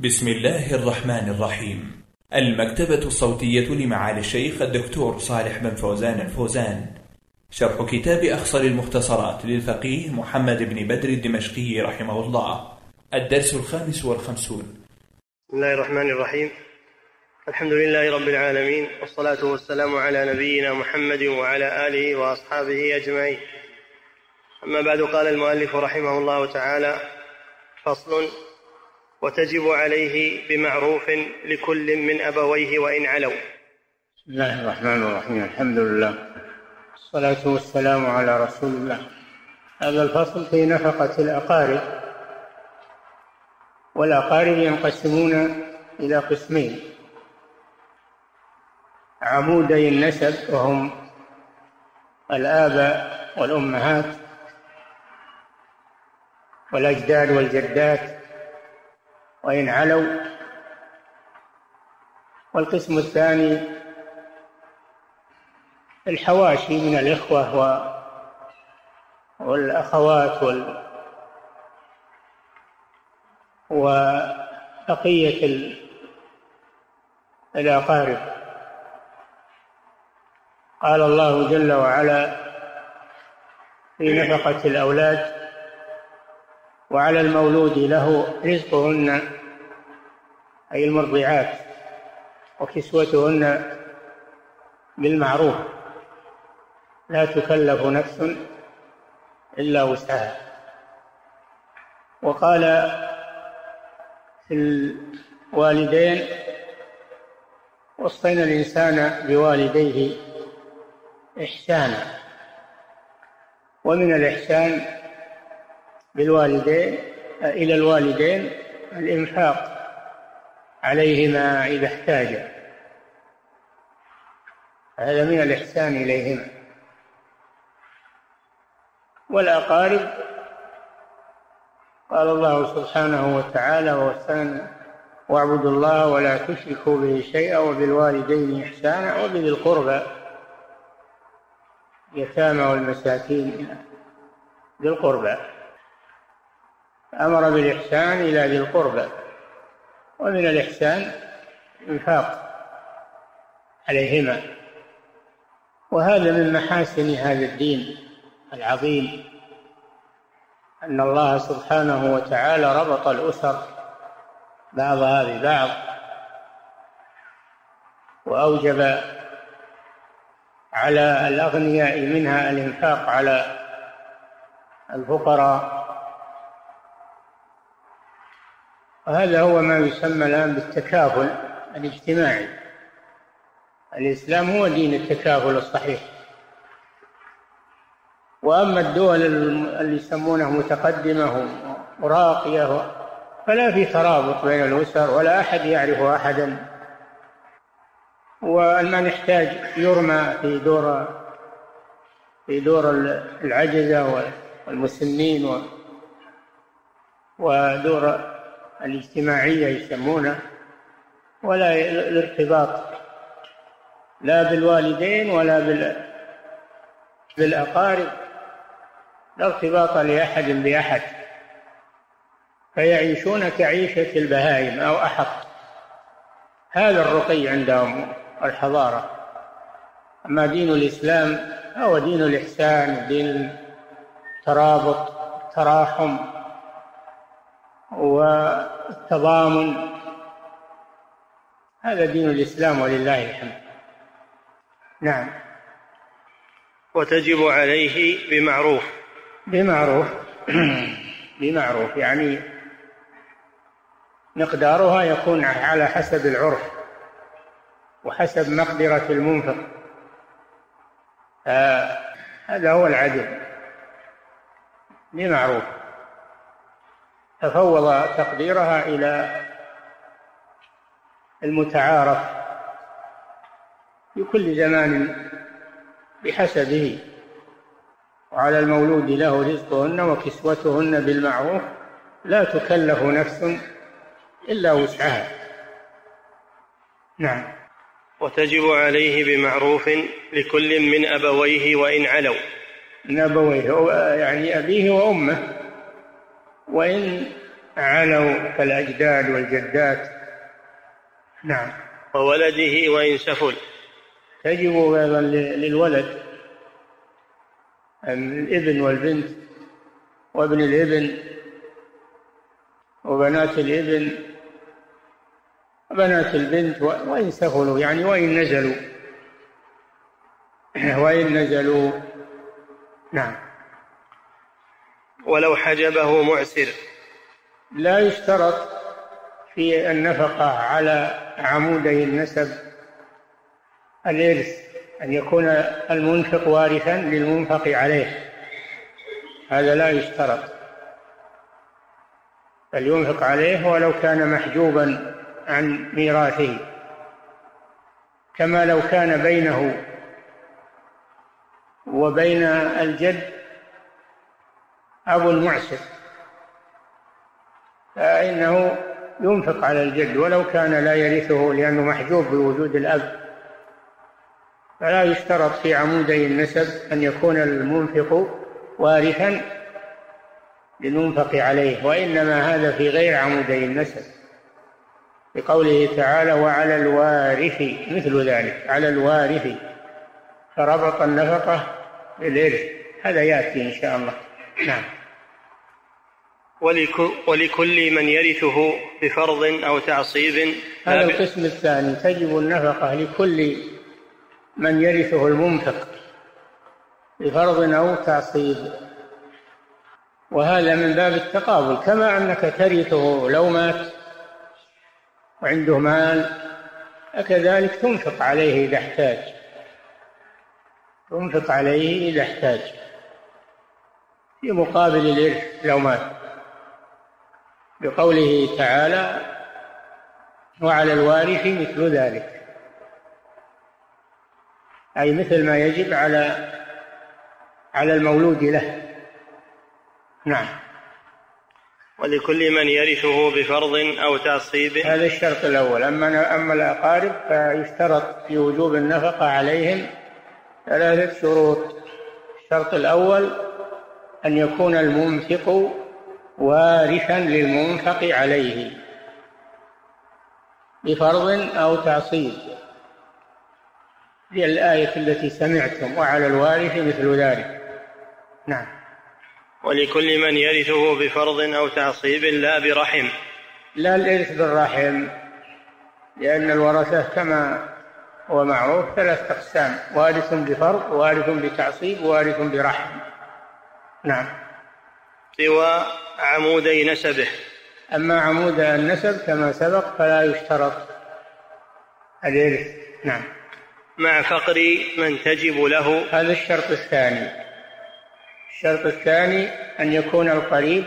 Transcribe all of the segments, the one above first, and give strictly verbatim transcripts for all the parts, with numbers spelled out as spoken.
بسم الله الرحمن الرحيم. المكتبة الصوتية لمعالي الشيخ الدكتور صالح بن فوزان الفوزان، شرح كتاب أخصر المختصرات للفقيه محمد بن بدر الدمشقي رحمه الله، الدرس الخامس والخمسون. بسم الله الرحمن الرحيم. الحمد لله رب العالمين، والصلاة والسلام على نبينا محمد وعلى آله وأصحابه أجمعين. أما بعد، قال المؤلف رحمه الله تعالى: فصل: وتجب عليه بمعروف لكل من أبويه وإن علوا. بسم الله الرحمن الرحيم. الحمد لله والصلاة والسلام على رسول الله. هذا الفصل في نفقة الأقارب، والأقارب ينقسمون إلى قسمين: عمودي النسب وهم الآباء والأمهات والأجداد والجدات وإن علوا. والقسم الثاني الحواشي من الإخوة والأخوات وال وبقية الأقارب. قال الله جل وعلا في نفقة الأولاد: وعلى المولود له رزقهن، أي المرضعات، وكسوتهن بالمعروف، لا تكلف نفس إلا وسعها. وقال في الوالدين: وصينا الإنسان بوالديه إحسانا. ومن الإحسان بالوالدين إلى الوالدين الإنفاق عليهما إذا احتاجا، هذا من الإحسان إليهما. والأقارب قال الله سبحانه وتعالى: ووصانا واعبدوا الله ولا تشركوا به شيئا وبالوالدين إحسانا وبذي القربى اليتامى والمساكين ذي القربى. أمر بالإحسان إلى ذي القربى، ومن الإحسان الإنفاق عليهما. وهذا من محاسن هذا الدين العظيم، أن الله سبحانه وتعالى ربط الأسر بعضها ببعض، وأوجب على الأغنياء منها الإنفاق على الفقراء. وهذا هو ما يسمى الآن بالتكافل الاجتماعي. الإسلام هو دين التكافل الصحيح. وأما الدول اللي يسمونها متقدمة وراقية فلا في ترابط بين الأسر، ولا أحد يعرف أحدا، والمن يحتاج يرمى في دور في دور العجزة والمسنين ودور الاجتماعية يسمونه، ولا الارتباط لا بالوالدين ولا بالأقارب، لا ارتباط لأحد بأحد، فيعيشون كعيشة البهائم أو أحط. هذا الرقي عندهم الحضارة. أما دين الإسلام هو دين الإحسان، دين الترابط، التراحم والتضامن. هذا دين الإسلام ولله الحمد. نعم. وتجب عليه بمعروف. بمعروف بمعروف يعني مقدارها يكون على حسب العرف وحسب مقدرة المنفق. هذا هو العدل. بمعروف. تفوض تقديرها إلى المتعارف في كل زمان بحسبه. وعلى المولود له رزقهن وكسوتهن بالمعروف، لا تكلف نفس إلا وسعها. نعم. وتجب عليه بمعروف لكل من أبويه وإن علوا. من أبويه يعني أبيه وأمه، وإن علوا كالأجداد والجدات. نعم. وولده وإن سفل. تجب أيضا للولد، الابن والبنت وابن الابن وبنات الابن وبنات البنت وإن سفلوا، يعني وإن نزلوا وإن نزلوا. نعم. ولو حجبه معسر. لا يشترط في النفقة على عمودي النسب الإرث أن يكون المنفق وارثا للمنفق عليه، هذا لا يشترط، بل ينفق عليه ولو كان محجوبا عن ميراثه، كما لو كان بينه وبين الجد أب معسر فإنه ينفق على الجد ولو كان لا يرثه لأنه محجوب بوجود الأب. فلا يشترط في عمودي النسب أن يكون المنفق وارثا للمنفق عليه، وإنما هذا في غير عمودي النسب، بقوله تعالى وعلى الوارث مثل ذلك، على الوارث، فربط النفقة بالإرث، هذا يأتي إن شاء الله. نعم. ولكل من يرثه بفرض أو تعصيب. هذا القسم الثاني، تجب النفقة لكل من يرثه المنفق بفرض أو تعصيب، وهذا من باب التقابل، كما أنك ترثه لو مات وعنده مال، فكذلك تنفق عليه إذا احتاج، تنفق عليه إذا احتاج في مقابل الإرث لو مات، بقوله تعالى وعلى الوارث مثل ذلك، أي مثل ما يجب على على المولود له. نعم. ولكل من يرثه بفرض أو تعصيب. هذا الشرط الأول. أما أما الأقارب فيشترط في وجوب النفقة عليهم ثلاثة شروط. الشرط الأول أن يكون المنفق وارثا للمنفق عليه بفرض أو تعصيب، هي الآية التي سمعتم وعلى الوارث مثل ذلك. نعم. ولكل من يرثه بفرض أو تعصيب لا برحم. لا الإرث بالرحم، لأن الورثة كما هو معروف ثلاث أقسام، وارث بفرض، وارث بتعصيب، وارث برحم. نعم. سوى عمودي نسبه. أما عمود النسب كما سبق فلا يشترط الإرث. نعم. مع فقر من تجب له. هذا الشرط الثاني. الشرط الثاني أن يكون القريب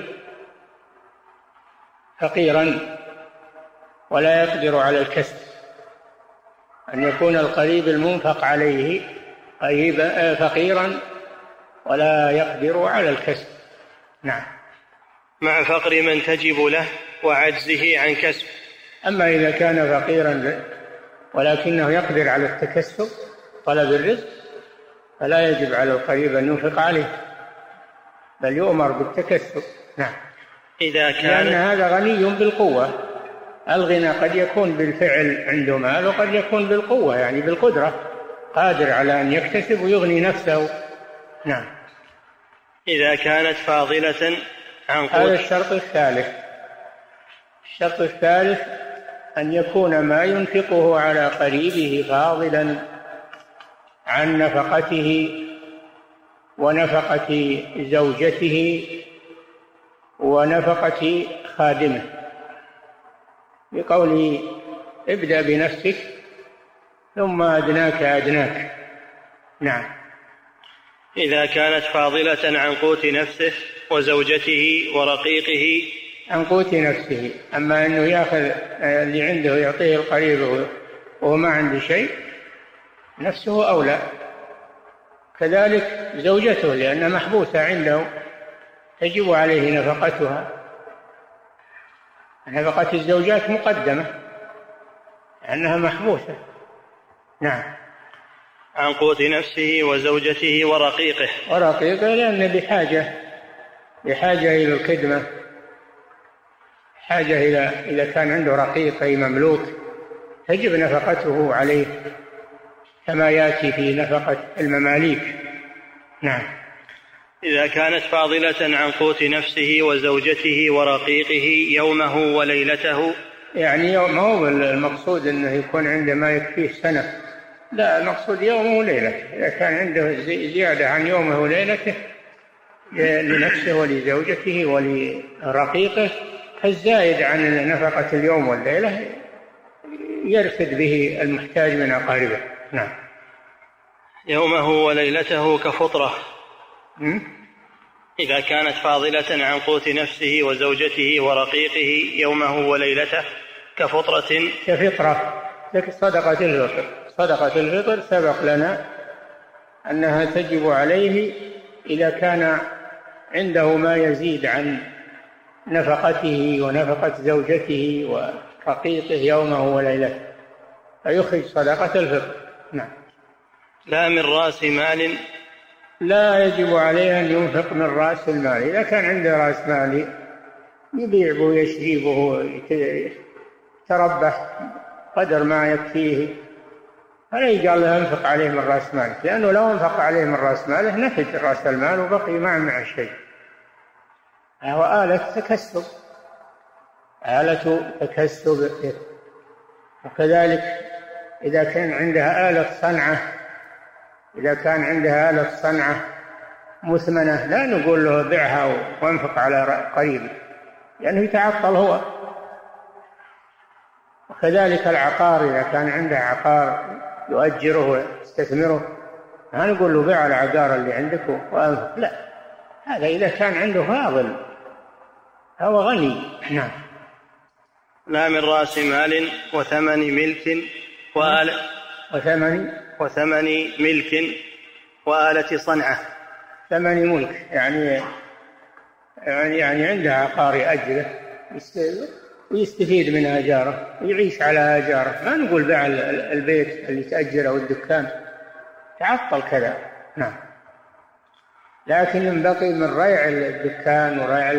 فقيرا ولا يقدر على الكسب، أن يكون القريب المنفق عليه قريبا فقيرا ولا يقدر على الكسب. نعم. مع فقر من تجب له وعجزه عن كسب. أما إذا كان فقيرا ولكنه يقدر على التكسب طلب الرزق فلا يجب على القريب أن ينفق عليه، بل يؤمر بالتكسب. نعم. إذا كان لأن هذا غني بالقوة، الغنى قد يكون بالفعل عنده مال وقد يكون بالقوة، يعني بالقدرة، قادر على أن يكتسب ويغني نفسه. نعم. إذا كانت فاضلة عن قوت. هذا الشرط الثالث. الشرط الثالث أن يكون ما ينفقه على قريبه فاضلا عن نفقته ونفقة زوجته ونفقة خادمه، بقوله ابدأ بنفسك ثم أدناك أدناك. نعم. إذا كانت فاضلة عن قوت نفسه وزوجته ورقيقه. عن قوت نفسه، أما أنه يأخذ اللي عنده يعطيه القريب وهو ما عنده شيء نفسه أولى، كذلك زوجته لأنها محبوسة عنده تجب عليه نفقتها. نفقة الزوجات مقدمة لأنها محبوسة. نعم. عن قوت نفسه وزوجته ورقيقه. ورقيقه لأنه بحاجة بحاجة إلى الخدمة حاجة إلى إذا كان عنده رقيق أي مملوك تجب نفقته عليه كما يأتي في نفقة المماليك. نعم. إذا كانت فاضلة عن قوت نفسه وزوجته ورقيقه يومه وليلته، يعني ما هو المقصود أنه يكون عنده ما يكفيه سنة، لا، المقصود يومه وليلته. إذا كان عنده زيادة عن يومه وليلته لنفسه ولزوجته ولرقيقه فالزائد عن نفقة اليوم والليلة يرفد به المحتاج من أقاربه. نعم. يومه وليلته كفطرة. م? إذا كانت فاضلة عن قوت نفسه وزوجته ورقيقه يومه وليلته كفطرة كفطرة صدقة الفطر. صدقة الفطر سبق لنا أنها تجب عليه إذا كان عنده ما يزيد عن نفقته ونفقة زوجته ورقيقه يومه وليلته فيخرج صدقة الفطر. نعم. لا من رأس مال. لا يجب عليه أن ينفق من رأس المال. إذا كان عنده رأس مال يبيع ويشري ويتربح قدر ما يكفيه فلا يقال له انفق عليه من رأس ماله، لأنه لو انفق عليه من رأس ماله نفد رأس المال وبقي ما معه شيء. هو آلة تكسب، آلة تكسب. وكذلك إذا كان عندها آلة صنعة إذا كان عندها آلة صنعة مثمنة لا نقول له بيعها وانفق على قريب لأنه يتعطل هو. وكذلك العقار إذا كان عنده عقار يؤجره ويستثمره ما نقول له بيع العقار اللي عندك وانفق، لا، هذا إذا كان عنده فاضل هو غني. نعم. لا من رأس مال وثمن ملك وآلة وثمن وثمن ملك وآلة صنعة. ثمن ملك يعني يعني يعني عنده عقار يأجره ويستفيد من آجاره ويعيش على آجاره، ما نقول بيع البيت اللي تأجره والدكان تعطل كذا. نعم. لكن ينبغي من ريع الدكان وريع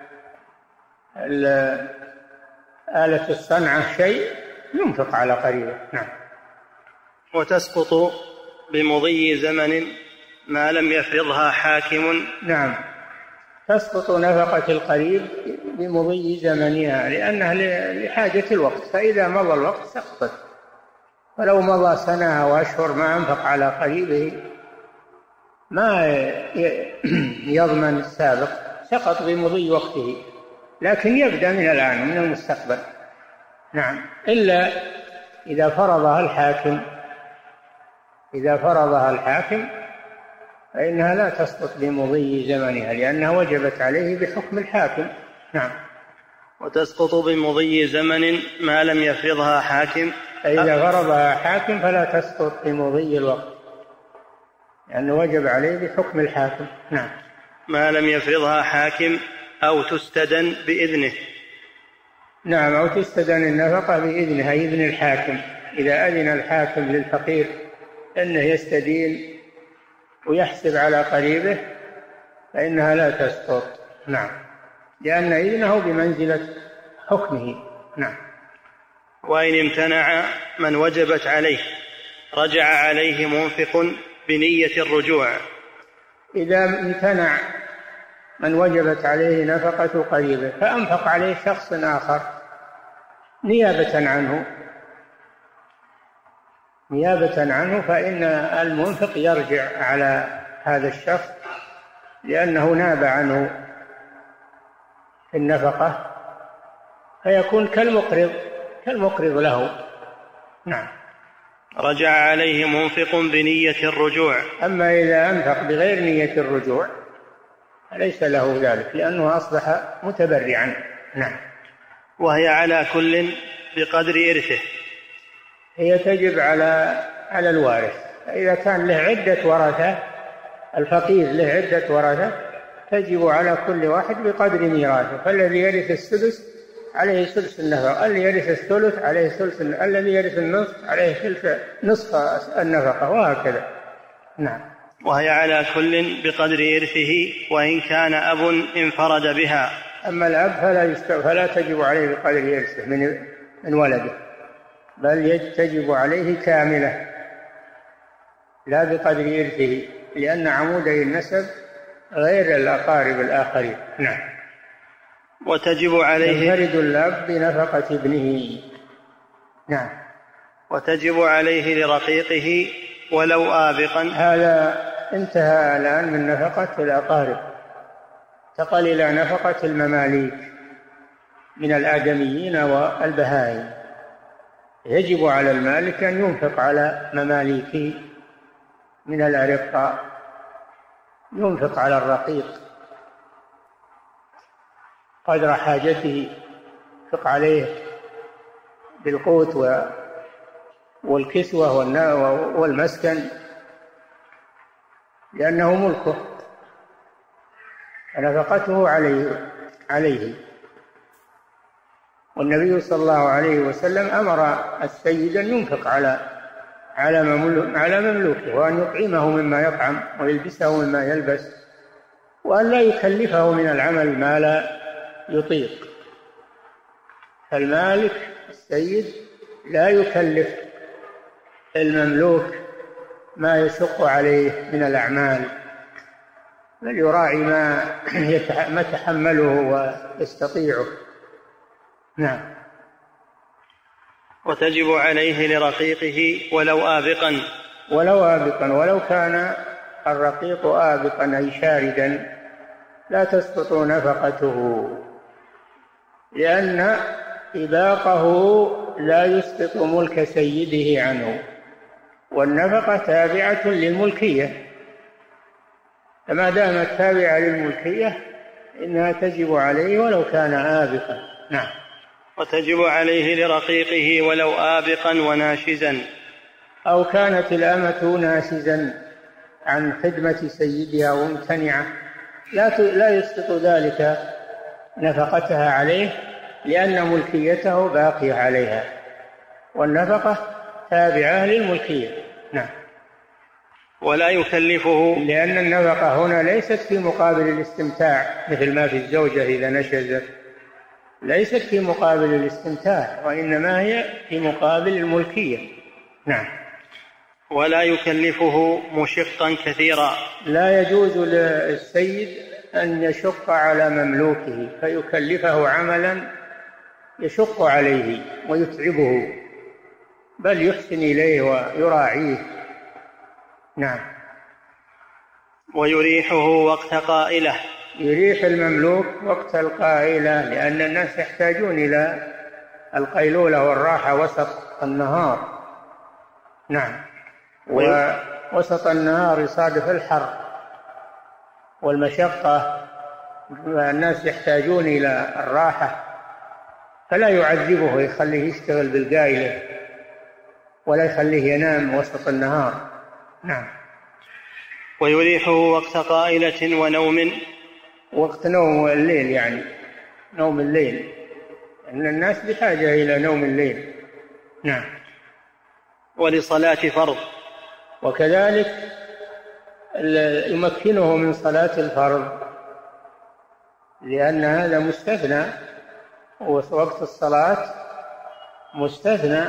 آلة الصنعة شيء ينفق على قريبه. نعم. وتسقط بمضي زمن ما لم يفرضها حاكم. نعم، تسقط نفقة القريب بمضي زمنها لأنها لحاجة الوقت، فإذا مضى الوقت سقطت. ولو مضى سنة أو أشهر ما أنفق على قريبه ما يضمن السابق، سقط بمضي وقته، لكن يبدأ من الآن من المستقبل. نعم. إلا إذا فرضها الحاكم إذا فرضها الحاكم فإنها لا تسقط بمضي زمنها لأنها وجبت عليه بحكم الحاكم. نعم. وتسقط بمضي زمن ما لم يفرضها حاكم. إذا فرضها حاكم فلا تسقط بمضي الوقت لأنه وجب عليه بحكم الحاكم. نعم. ما لم يفرضها حاكم أو تستدن بإذنه. نعم، أو تستدن النفقة بإذنها، إذن الحاكم. إذا أذن الحاكم للفقير أنه يستدين ويحسب على قريبه فإنها لا تسقط. نعم، لأن إذنه بمنزلة حكمه. نعم. وإن امتنع من وجبت عليه رجع عليه منفق بنية الرجوع. إذا امتنع من وجبت عليه نفقة قريبه فأنفق عليه شخص آخر نيابة عنه نيابة عنه فإن المنفق يرجع على هذا الشخص لأنه ناب عنه في النفقة فيكون كالمقرض كالمقرض له. نعم. رجع عليه منفق بنية الرجوع. أما إذا أنفق بغير نية الرجوع ليس له ذلك لأنه أصبح متبرعا. نعم. وهي على كل بقدر إرثه. هي تجب على على الوارث. إذا كان له عدة ورثة الفقير له عدة ورثة تجب على كل واحد بقدر ميراثه، فالذي يرث السدس عليه سدس النفقة، الذي يرث الثلث عليه ثلث، الذي يرث النصف عليه ثلث نصف النفقة، وهكذا. نعم. وهي على كل بقدر إرثه وإن كان أب انفرد بها. أما الأب فلا, يست... فلا تجب عليه بقدر إرثه من... من ولده، بل تجب عليه كاملة لا بقدر إرثه، لأن عمودي النسب غير الأقارب الآخرين. نعم. وتجب عليه ينفرد الأب بنفقة ابنه. نعم. وتجب عليه لرقيقه ولو آبقا. هذا انتهى الآن من نفقة الأقارب، انتقل إلى نفقة المماليك من الآدميين والبهائم. يجب على المالك أن ينفق على مماليكه من الأرقاء، ينفق على الرقيق قدر حاجته، ينفق عليه بالقوت والكسوة والمسكن، لأنه ملكه فنفقته عليه عليه والنبي صلى الله عليه وسلم أمر السيد أن ينفق على على مملوكه، وأن يطعمه مما يطعم ويلبسه مما يلبس، وأن لا يكلفه من العمل ما لا يطيق. فالمالك السيد لا يكلف المملوك ما يشق عليه من الأعمال، بل يراعي ما ما تحمله ويستطيعه. نعم. وتجب عليه لرقيقه ولو آبقا. ولو آبقا، ولو كان الرقيق آبقا أي شاردا لا تسقط نفقته، لأن إباقه لا يسقط ملك سيده عنه، والنفقة تابعة للملكية، فما دامت تابعة للملكية إنها تجب عليه ولو كان آبقا. نعم. وتجب عليه لرقيقه ولو آبقا وناشزا. أو كانت الأمة ناشزا عن خدمة سيدها وممتنعة، لا لا يسقط ذلك نفقتها عليه، لأن ملكيته باقية عليها، والنفقة تابعة للملكية. نعم. ولا يكلفه، لأن النفقة هنا ليست في مقابل الاستمتاع مثل ما في الزوجة إذا نشزت، ليست في مقابل الاستمتاع، وإنما هي في مقابل الملكية. نعم. ولا يكلفه مشقا كثيرا. لا يجوز للسيد أن يشق على مملوكه فيكلفه عملا يشق عليه ويتعبه، بل يحسن إليه ويراعيه. نعم. ويريحه وقت قائله. يريح المملوك وقت القائلة، لأن الناس يحتاجون إلى القيلولة والراحة وسط النهار. نعم. ووسط النهار يصادف الحر والمشقة، الناس يحتاجون إلى الراحة، فلا يعذبه يخليه يشتغل بالقائلة ولا يخليه ينام وسط النهار. نعم. ويريحه وقت قائلة ونوم. وقت نوم الليل، يعني نوم الليل، أن الناس بحاجة إلى نوم الليل. نعم. ولصلاة فرض. وكذلك يمكنه من صلاة الفرض، لأن هذا مستثنى، ووقت الصلاة مستثنى،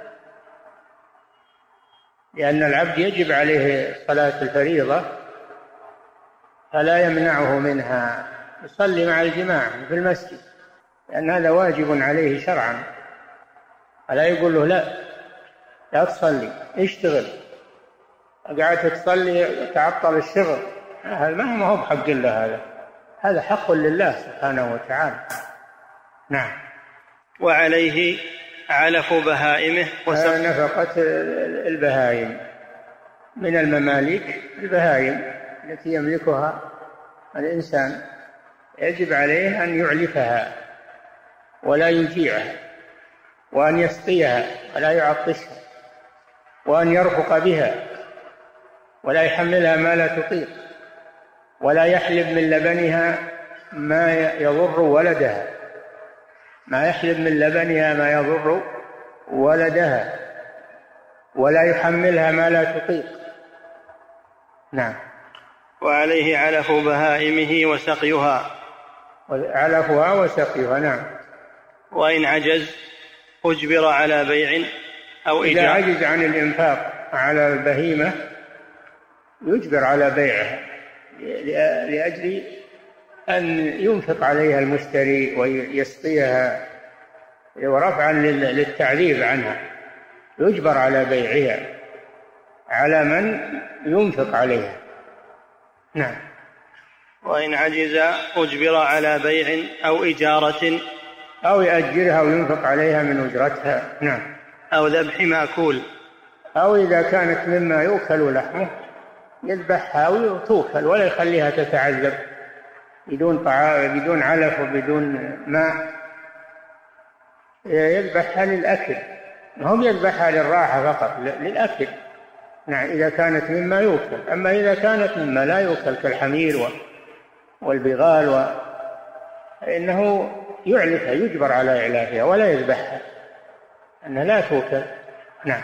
لأن العبد يجب عليه صلاة الفريضة فلا يمنعه منها، يصلي مع الجماعة في المسجد، لأن هذا واجب عليه شرعا، فلا يقول له لا لا تصلي اشتغل، قاعد تصلي تعطل الشغل، هذا ما هو بحق الله، هذا هذا حق لله سبحانه وتعالى. نعم. وعليه علف بهائمه وسق نفقة البهائم من المماليك، البهائم التي يملكها الإنسان يجب عليه أن يعلفها ولا يجيعها، وأن يسقيها ولا يعطشها، وأن يرفق بها ولا يحملها ما لا تطيق، ولا يحلب من لبنها ما يضر ولدها، ما يحلب من لبنها ما يضر ولدها، ولا يحملها ما لا تطيق. نعم. وعليه علف بهائمه وسقيها. علفها وسقيها. نعم. وإن عجز أجبر على بيع أو إجارة. إذا عجز عن الإنفاق على البهيمة يجبر على بيعها لأجل أن ينفق عليها المشتري ويسقيها ورفعا للتعذيب عنها، يجبر على بيعها على من ينفق عليها. نعم. وإن عجز أجبر على بيع أو إجارة أو يأجرها وينفق عليها من أجرتها. نعم. أو ذبح مأكول، أو إذا كانت مما يؤكل لحمه يذبحها وتؤكل ولا يخليها تتعذب بدون طعام بدون علف وبدون ماء، يذبحها للأكل، هم يذبحها للراحة فقط للأكل. نعم. إذا كانت مما يؤكل. أما إذا كانت مما لا يؤكل كالحمير والبغال فإنه يعلفها، يجبر على إعلافها ولا يذبحها، أنها لا تؤكل. نعم.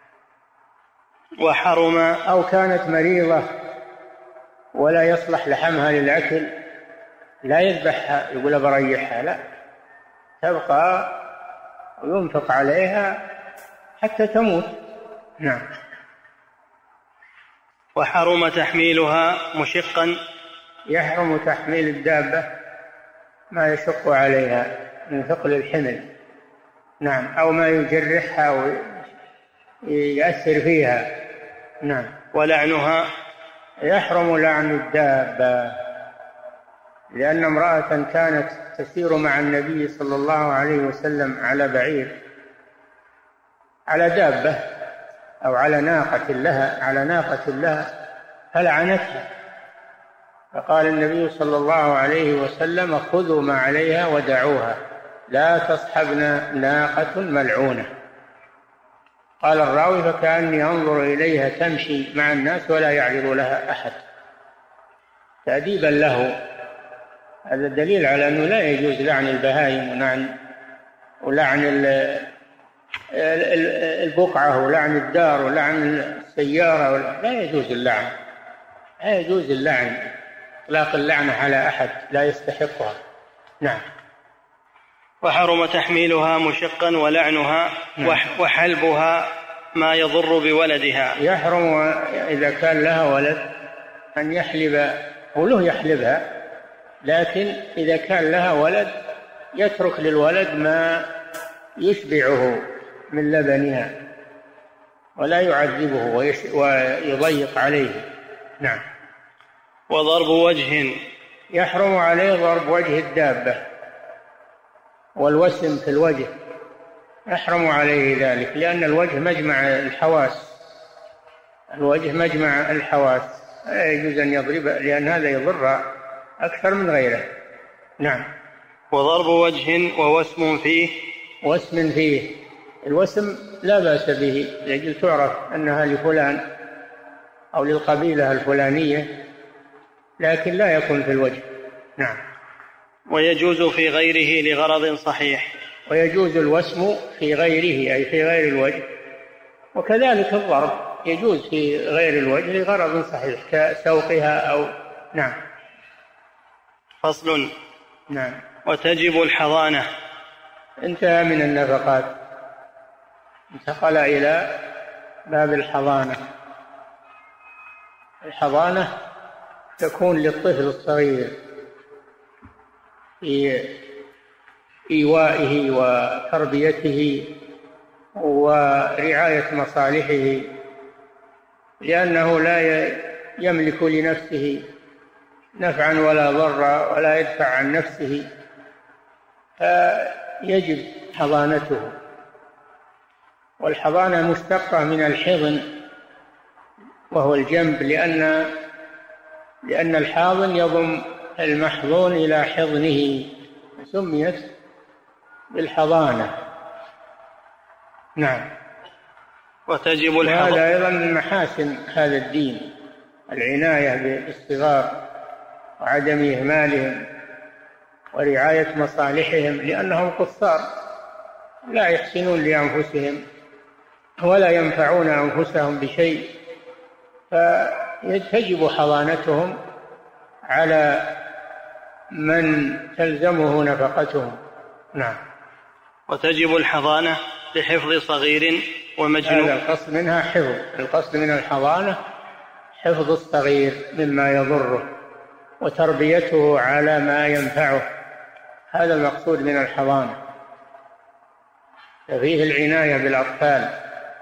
وحرم أو كانت مريضة ولا يصلح لحمها للأكل لا يذبحها يقول بريحها، لا، تبقى وينفق عليها حتى تموت. نعم. وحرم تحميلها مشقا، يحرم تحميل الدابة ما يشق عليها من ثقل الحمل. نعم. أو ما يجرحها ويأثر فيها. نعم. ولعنها، يحرم لعن الدابة، لأن امرأة كانت تسير مع النبي صلى الله عليه وسلم على بعير على دابة أو على ناقة لها على ناقة لها فلعنتها، فقال النبي صلى الله عليه وسلم خذوا ما عليها ودعوها لا تصحبنا ناقة ملعونة. قال الراوي فكأني أنظر إليها تمشي مع الناس ولا يعرض لها أحد تأديبا له. هذا دليل على أنه لا يجوز لعن البهائم ولعن ولعن البقعة ولعن الدار ولعن السيارة، لا يجوز اللعن، لا يجوز اللعن إطلاق اللعنة على أحد لا يستحقها. نعم. وحرم تحميلها مشقا ولعنها. نعم. وحلبها ما يضر بولدها، يحرم إذا كان لها ولد أن يحلب وله يحلبها، لكن إذا كان لها ولد يترك للولد ما يشبعه من لبنها ولا يعذبه ويضيق عليه. نعم. وضرب وجه، يحرم عليه ضرب وجه الدابة والوسم في الوجه، يحرم عليه ذلك، لأن الوجه مجمع الحواس، الوجه مجمع الحواس، لا يجوز أن يضرب لأن هذا يضر أكثر من غيره. نعم. وضرب وجه ووسم فيه، وسم فيه، الوسم لا بأس به لأجل تعرف أنها لفلان أو للقبيلة الفلانية، لكن لا يكون في الوجه. نعم. ويجوز في غيره لغرض صحيح، ويجوز الوسم في غيره أي في غير الوجه، وكذلك الضرب يجوز في غير الوجه لغرض صحيح كسوقها أو. نعم. فصل. نعم. وتجب الحضانة. انتهى من النفقات، انتقل إلى باب الحضانة. الحضانة تكون للطفل الصغير في إيوائه وتربيته ورعاية مصالحه، لأنه لا يملك لنفسه نفعا ولا ضرا ولا يدفع عن نفسه، فيجب حضانته. والحضانة مشتقة من الحضن وهو الجنب، لأن لأن الحاضن يضم المحضون إلى حضنه، سميت بالحضانة. نعم. وتجب الحضانة. وهذا أيضا من محاسن هذا الدين، العناية بالصغار وعدم إهمالهم ورعاية مصالحهم، لأنهم قصار لا يحسنون لأنفسهم ولا ينفعون أنفسهم بشيء، فتجب حضانتهم على من تلزمه نفقتهم. نعم. وتجب الحضانة لحفظ صغير ومجنون. هذا القصد منها حفظ، القصد من الحضانة حفظ الصغير مما يضره وتربيته على ما ينفعه، هذا المقصود من الحضانة. فيه العناية بالأطفال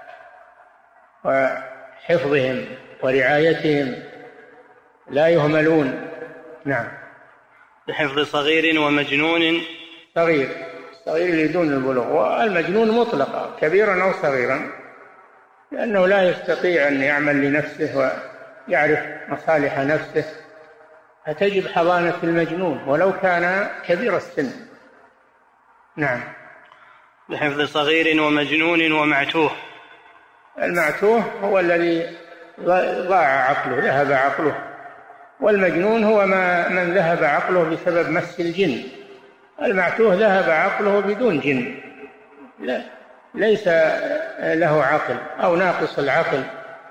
وحفظهم ورعايتهم، لا يهملون. نعم. بحفظ صغير ومجنون. صغير، الصغير اللي دون البلوغ، والمجنون مطلقا كبيرا أو صغيرا، لأنه لا يستطيع أن يعمل لنفسه ويعرف مصالح نفسه، فتجب حضانة المجنون ولو كان كبير السن. نعم. بحفظ صغير ومجنون ومعتوه. المعتوه هو الذي ضاع عقله، ذهب عقله، والمجنون هو ما من ذهب عقله بسبب مس الجن. المعتوه ذهب عقله بدون جن، لا ليس له عقل أو ناقص العقل.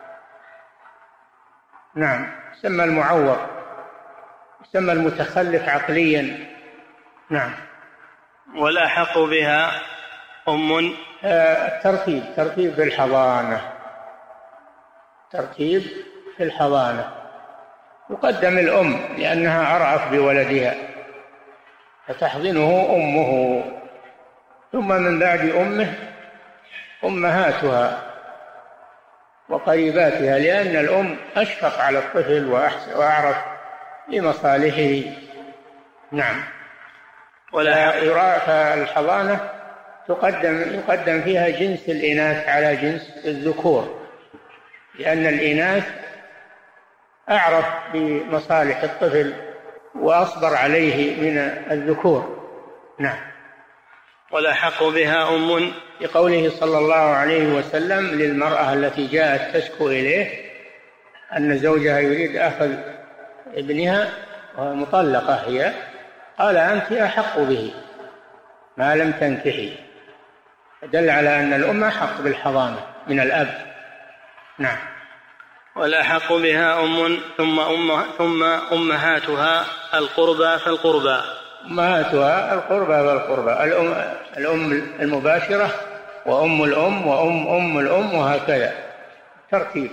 نعم. يسمى المعوق، يسمى المتخلف عقليا. نعم. والأحق بها أم. الترتيب، ترتيب في الحضانة، ترتيب في الحضانة. يقدم الأم لأنها أرأف بولدها فتحضنه أمه، ثم من بعد أمه أمهاتها وقريباتها، لأن الأم أشفق على الطفل وأعرف لمصالحه. نعم. ولا يراعى فالحضانة تقدم يقدم فيها جنس الإناث على جنس الذكور، لأن الإناث أعرف بمصالح الطفل وأصبر عليه من الذكور. نعم. والأحق بها أم. لقوله صلى الله عليه وسلم للمرأة التي جاءت تشكو إليه أن زوجها يريد أخذ ابنها ومطلقة هي، قال أنت أحق به ما لم تنكحي، دل على أن الأم أحق بالحضانة من الأب. نعم. والأحق بها أم ثم أم ثم أمهاتها القربى فالقربى. أمهاتها القربى والقربى، الأم, الأم المباشرة وأم الأم وأم أم الأم وهكذا ترتيب.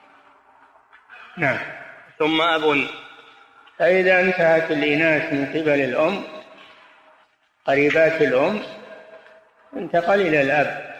نعم. ثم أب. فإذا انتهت الإناث من قبل الأم قريبات الأم انتقل إلى الأب،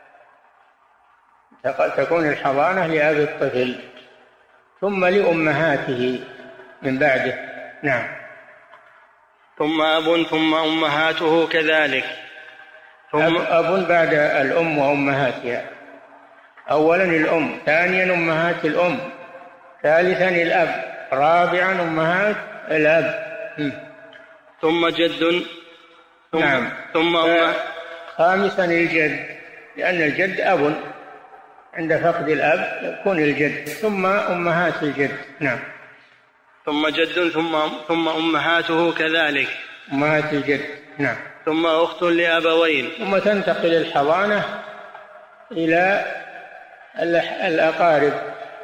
تكون الحضانة لأب الطفل ثم لأمهاته من بعده. نعم. ثم أب ثم أمهاته كذلك. ثم أب بعد الأم وأمهاتها، أولا الأم، ثانيا أمهات الأم، ثالثا الأب، رابعا أمهات الأب. ثم جد. ثم نعم. ثم أم... خامسا الجد، لأن الجد أب، عند فقد الأب يكون الجد، ثم أمهات الجد. نعم. ثم جد ثم ثم أمهاته كذلك، أمهات الجد. نعم. ثم أخت لأبوين. ثم تنتقل الحضانة إلى الأقارب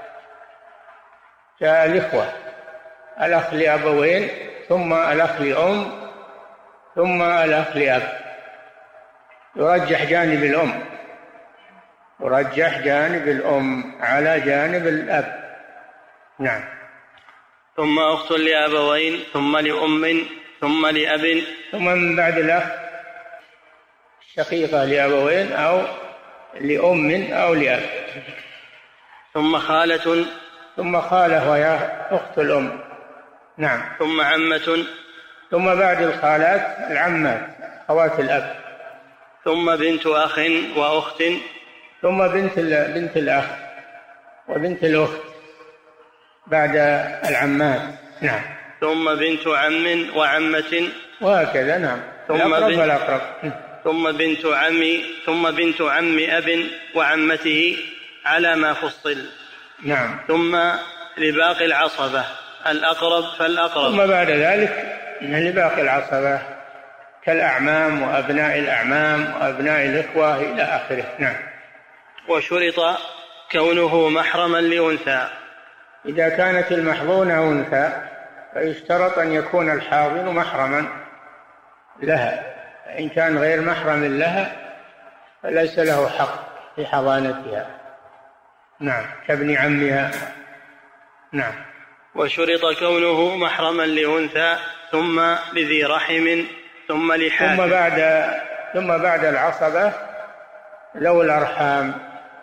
كالإخوة، الأخ لأبوين ثم الأخ لأم ثم الأخ لأب. يرجح جانب الأم، يرجح جانب الأم على جانب الأب. نعم. ثم أخت لأبوين ثم لأم ثم لأب. ثم من بعد الأخ شقيقة لأبوين أو لأم أو لأب. ثم خالة. ثم خالة وهي أخت الأم. نعم. ثم عمة. ثم بعد الخالات العمات خوات الأب. ثم بنت أخ وأخت. ثم بنت بنت الأخ وبنت الأخت بعد العمات. نعم. ثم بنت عم وعمة وهكذا. نعم. ثم الأقرب بنت والأقرب. ثم بنت عم ثم بنت عم أب وعمته على ما فصل. نعم. ثم لباقي العصبة الأقرب فالأقرب. ثم بعد ذلك من لباقي العصبة كالأعمام وأبناء الأعمام وأبناء الإخوة إلى آخره. نعم. وشرط كونه محرما لأنثى. إذا كانت المحظونة أنثى فيشترط أن يكون الحاضن محرما لها، إن كان غير محرم لها فليس له حق في حضانتها. نعم، كابن عمها. نعم. وشرط كونه محرما لأنثى ثم لذي رحم ثم لحاكم. ثم بعد ثم بعد العصبة ذوي الأرحام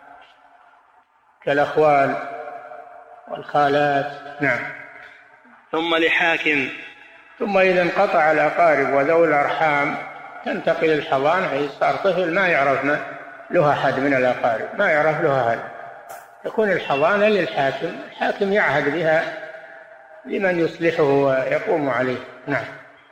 كالأخوال والخالات. نعم. ثم لحاكم. ثم إذا انقطع الأقارب وذوي الأرحام تنتقل الحضانة، حيث صار طفل ما يعرف ما له أحد من الأقارب، ما يعرف له أحد، تكون الحضانة للحاكم، الحاكم يعهد بها لمن يصلحه ويقوم عليه. نعم.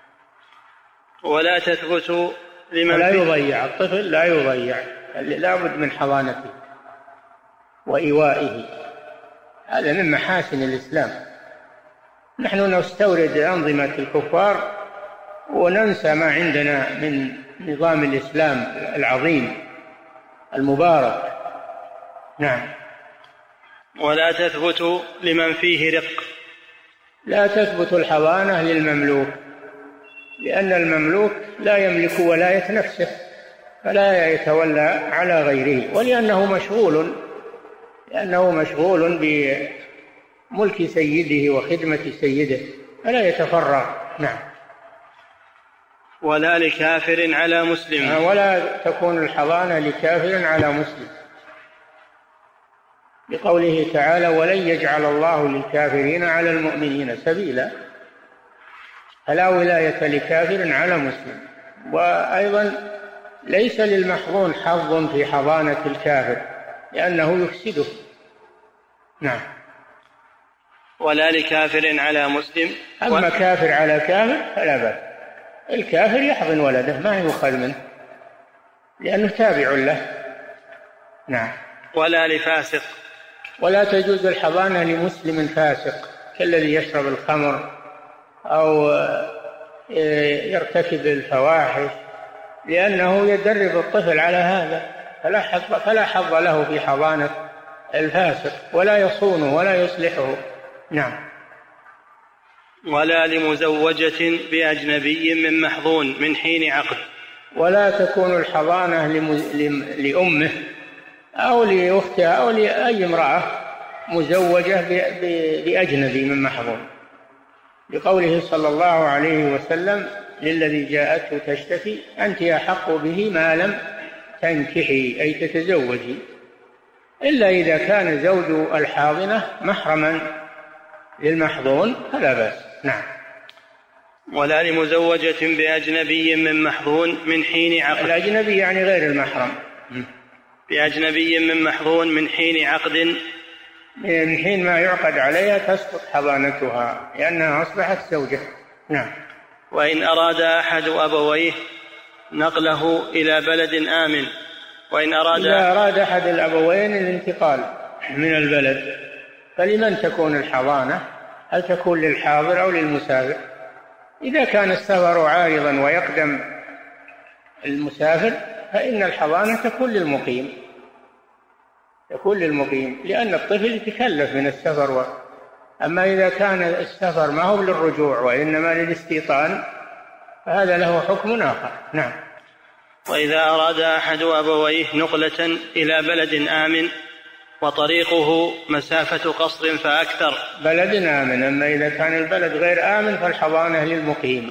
ولا تثبت لمن لا يضيع الطفل، لا يضيع، لا بد من حضانته وإيوائه، هذا من محاسن الإسلام. نحن نستورد أنظمة الكفار وننسى ما عندنا من نظام الإسلام العظيم المبارك. نعم. ولا تثبت لمن فيه رق. لا تثبت الحضانة للمملوك، لأن المملوك لا يملك ولاية نفسه فلا يتولى على غيره، ولأنه مشغول لأنه مشغول بملك سيده وخدمة سيده فلا يتفرغ. نعم. ولا لكافر على مسلم. ولا تكون الحضانة لكافر على مسلم، بقوله تعالى: ولن يجعل الله للكافرين على المؤمنين سبيلا، فلا ولاية لكافر على مسلم. وأيضا ليس للمحظون حظ في حضانة الكافر لأنه يفسده. نعم. ولا لكافر على مسلم. أما و... كافر على كافر فلا بأس، الكافر يحضن ولده ما يؤخذ منه لأنه تابع له. نعم. ولا لفاسق. ولا تجوز الحضانة لمسلم فاسق كالذي يشرب الخمر أو يرتكب الفواحش، لأنه يدرب الطفل على هذا، فلا حظ, فلا حظ له في حضانة الفاسق، ولا يصونه ولا يصلحه. نعم. ولا لمزوجة بأجنبي من محظون من حين عقد. ولا تكون الحضانة لأمه أو لأختها أو لأي امرأة مزوجة بأجنبي من محظون، لقوله صلى الله عليه وسلم للذي جاءته تشتكي: أنت أحق به ما لم تنكحي، أي تتزوجي، إلا إذا كان زوج الحاضنة محرما للمحظون فلا بأس. نعم. ولا لمزوجة بأجنبي من محظون من حين عقد. الأجنبي يعني غير المحرم. بأجنبي من محظون من حين عقد، من حين ما يعقد عليها تسقط حضانتها لأنها أصبحت زوجة. نعم. وإن أراد أحد أبويه نقله إلى بلد آمن. وإن أراد إذا أراد أحد الأبوين الانتقال من البلد فلمن تكون الحضانة؟ هل تكون للحاضر أو للمسافر؟ إذا كان السفر عارضا ويقدم المسافر فإن الحضانة تكون للمقيم، تكون للمقيم لأن الطفل يتكلف من السفر و... أما إذا كان السفر ما هو للرجوع وإنما للاستيطان فهذا له حكم آخر. نعم. وإذا أراد أحد أبويه نقلة إلى بلد آمن وطريقه مسافة قصر فأكثر. بلد آمن، أما إذا كان البلد غير آمن فالحضانة للمقيم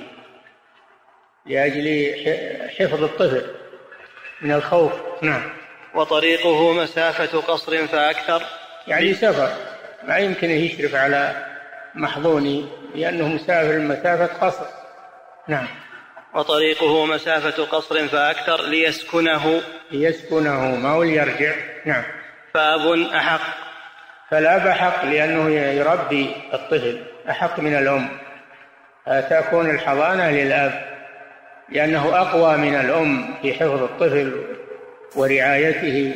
لأجل حفظ الطفل من الخوف. نعم. وطريقه مسافة قصر فأكثر، يعني سفر ما يمكن يشرف على محظوني لأنه مسافر المسافة قصر. نعم. وطريقه مسافة قصر فأكثر ليسكنه ليسكنه ما هو ليرجع. نعم. فأب أحق. فالأب أحق لأنه يربي الطفل، أحق من الأم، فتكون الحضانة للأب لأنه أقوى من الأم في حفظ الطفل ورعايته،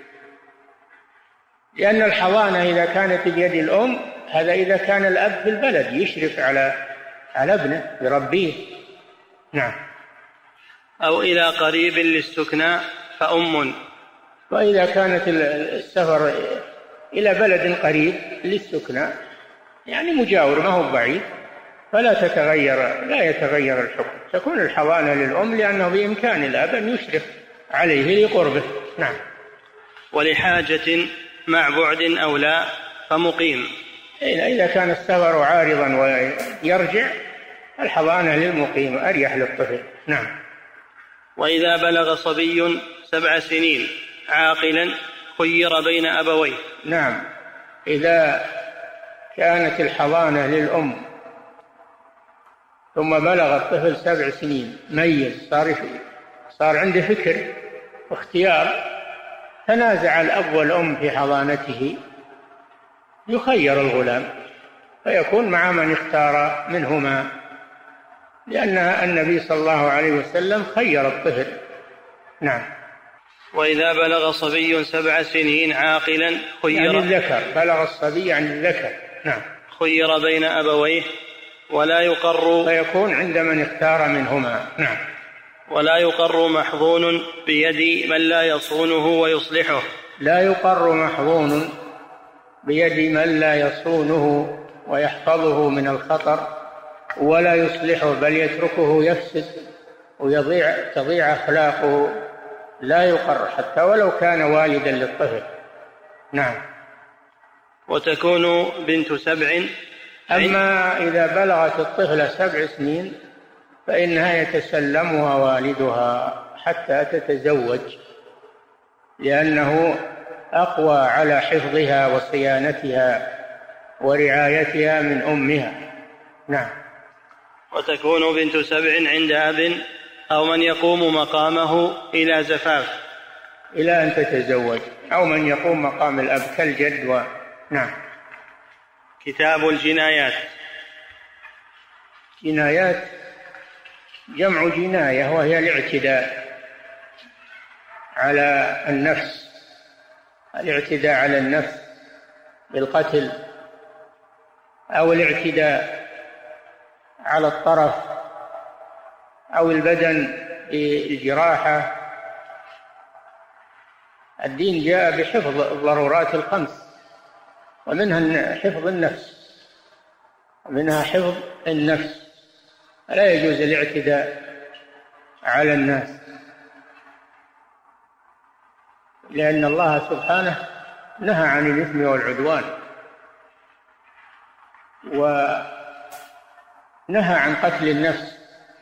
لأن الحضانة إذا كانت بيد الأم هذا إذا كان الأب في البلد يشرف على على ابنه يربيه. نعم. أو إلى قريب للسكنى فأم. وإذا كانت السفر إلى بلد قريب للسكنى يعني مجاور ما هو بعيد فلا تتغير لا يتغير الحكم، تكون الحضانة للأم لأنه بإمكان الأب أن يشرف عليه لقربه. نعم. ولحاجة مع بعد أو لا فمقيم. إذا كان السفر عارضا ويرجع الحضانة للمقيم أريح للطفل. نعم. وإذا بلغ صبي سبع سنين عاقلا خير بين أبويه. نعم. إذا كانت الحضانة للأم ثم بلغ الطفل سبع سنين ميز، صار صار عنده فكر واختيار، تنازع الأب والأم في حضانته، يخير الغلام فيكون مع من اختار منهما، لأن النبي صلى الله عليه وسلم خير الطفل. نعم. وإذا بلغ صبي سبع سنين عاقلا خير، يعني الذكر، بلغ الصبي عن الذكر. نعم. خير بين أبويه ولا يقر، فيكون عند من اختار منهما. نعم. ولا يقر محظون بيد من لا يصونه ويصلحه. لا يقر محظون بيد من لا يصونه ويحفظه من الخطر ولا يصلحه، بل يتركه يفسد ويضيع تضيع أخلاقه. لا يقر حتى ولو كان والدا للطفل. نعم. وتكون بنت سبع. أما إذا بلغت الطفلة سبع سنين فإنها يتسلمها والدها حتى تتزوج، لأنه أقوى على حفظها وصيانتها ورعايتها من أمها. نعم. وتكون بنت سبع عند أب أو من يقوم مقامه إلى زفاف، إلى أن تتزوج، أو من يقوم مقام الأب كالجد. و... نعم. كتاب الجنايات. جنايات جمع جناية، وهي الاعتداء على النفس، الاعتداء على النفس بالقتل، أو الاعتداء على الطرف أو البدن بالجراحة. الدين جاء بحفظ الضرورات الخمس، ومنها حفظ النفس، ومنها حفظ النفس. لا يجوز الاعتداء على الناس، لأن الله سبحانه نهى عن الإثم والعدوان، ونهى عن قتل النفس،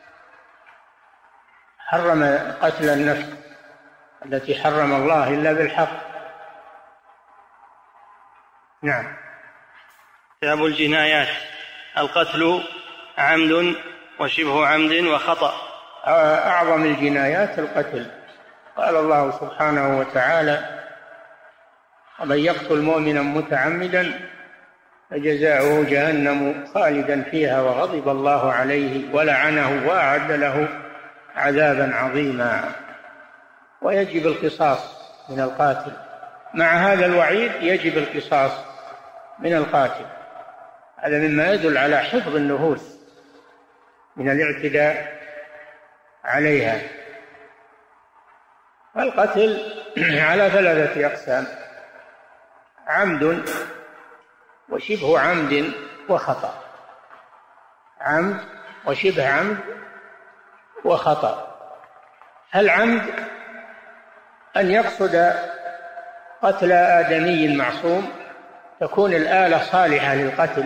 حرم قتل النفس التي حرم الله إلا بالحق. نعم. كتاب الجنايات. القتل عمد وشبه عمد وخطأ. أعظم الجنايات القتل. قال الله سبحانه وتعالى: ومن يقتل مؤمنا متعمدا فجزاؤه جهنم خالدا فيها وغضب الله عليه ولعنه وأعد له عذابا عظيما. ويجب القصاص من القاتل، مع هذا الوعيد يجب القصاص من القاتل. هذا مما يدل على حفظ النفوس من الاعتداء عليها. القتل على ثلاثة أقسام: عمد وشبه عمد وخطأ. عمد وشبه عمد وخطأ. العمد أن يقصد قتل آدمي معصوم، تكون الآلة صالحة للقتل،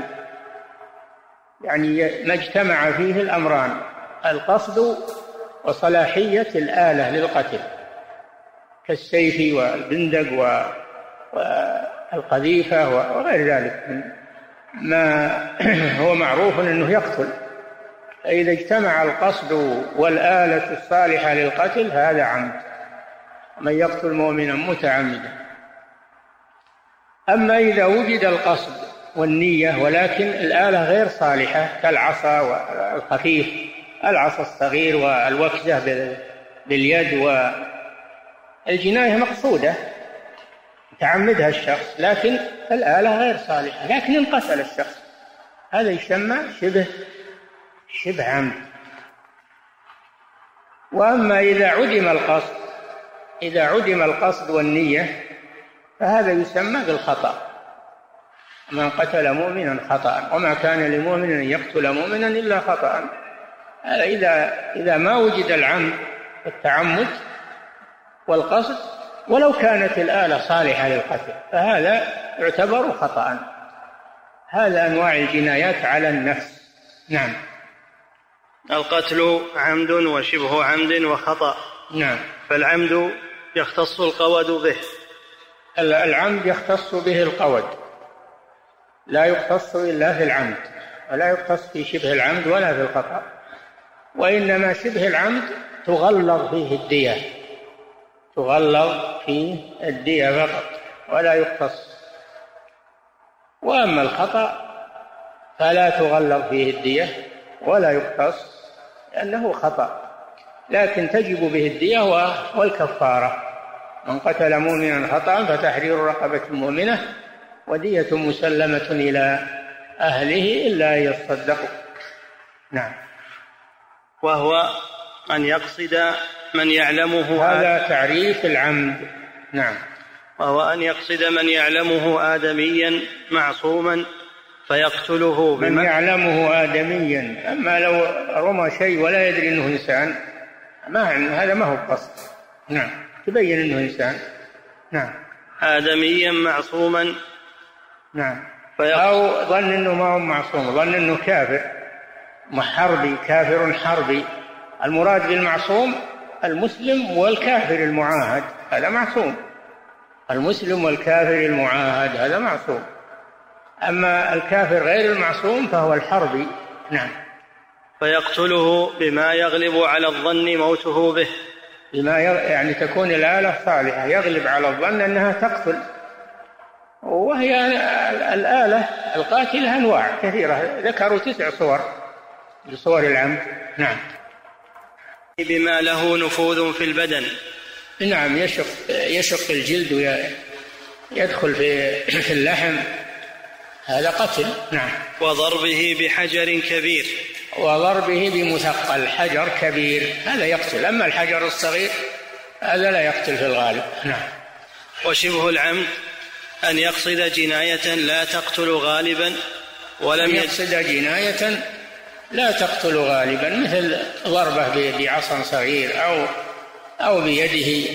يعني ما اجتمع فيه الأمران: القصد وصلاحية الآلة للقتل، كالسيف والبندق والقذيفة وغير ذلك ما هو معروف أنه يقتل. فإذا اجتمع القصد والآلة الصالحة للقتل هذا عمد. من يقتل مؤمنا متعمدا. أما إذا وجد القصد والنية ولكن الآلة غير صالحة، كالعصا والخفيف، العصا الصغير والوكزة باليد، والجناية مقصودة تعمدها الشخص لكن الآلة غير صالحة، لكن انقتل الشخص، هذا يسمى شبه شبه عمد. وأما إذا عدم القصد إذا عدم القصد والنية فهذا يسمى بالخطأ. من قتل مؤمنا خطأ وما كان لمؤمن أن يقتل مؤمنا إلا خطأ. إذا إذا ما وجد العمد التعمد والقصد ولو كانت الآلة صالحة للقتل فهذا يعتبر خطأ. هذا أنواع الجنايات على النفس. نعم. القتل عمد وشبه عمد وخطأ. نعم. فالعمد يختص القود به. العمد يختص به القود، لا يختص إلا في العمد، ولا يختص في شبه العمد ولا في الخطأ، وإنما شبه العمد تغلظ فيه الدية، تغلظ فيه الدية فقط ولا يختص. وأما الخطأ فلا تغلظ فيه الدية ولا يختص لأنه خطأ، لكن تجب به الدية والكفارة. من قتل مؤمنا خطأ فتحرير رقبة مؤمنة ودية مسلمة إلى أهله إلا يصدقوا. نعم. وهو أن يقصد من يعلمه، هذا تعريف العمد. نعم. وهو أن يقصد من يعلمه آدميا معصوما فيقتله من يعلمه آدميا. أما لو رمى شيء ولا يدري أنه إنسان ما هذا ما هو قصد. نعم. تبين أنه إنسان. نعم. آدميا معصوما. نعم. أو ظن أنه ما هو معصوم، ظن أنه كافر حربي، كافر حربي. المراد بالمعصوم المسلم والكافر المعاهد، هذا معصوم. المسلم والكافر المعاهد هذا معصوم. أما الكافر غير المعصوم فهو الحربي. نعم. فيقتله بما يغلب على الظن موته به. بما يعني تكون الآلة صالحة يغلب على الظن أنها تقتل، وهي الآلة القاتلة أنواع كثيرة، ذكروا تسع صور لصور العمد. نعم. بما له نفوذ في البدن. نعم. يشق يشق الجلد ويدخل في في اللحم، هذا قتل. نعم. وضربه بحجر كبير. وضربه بمثقل حجر كبير هذا يقتل. أما الحجر الصغير هذا لا يقتل في الغالب. نعم. وشبه العمد أن يقصد جناية لا تقتل غالبا ولم يقصد جناية لا تقتل غالبا، مثل ضربة بعصا صغير أو أو بيده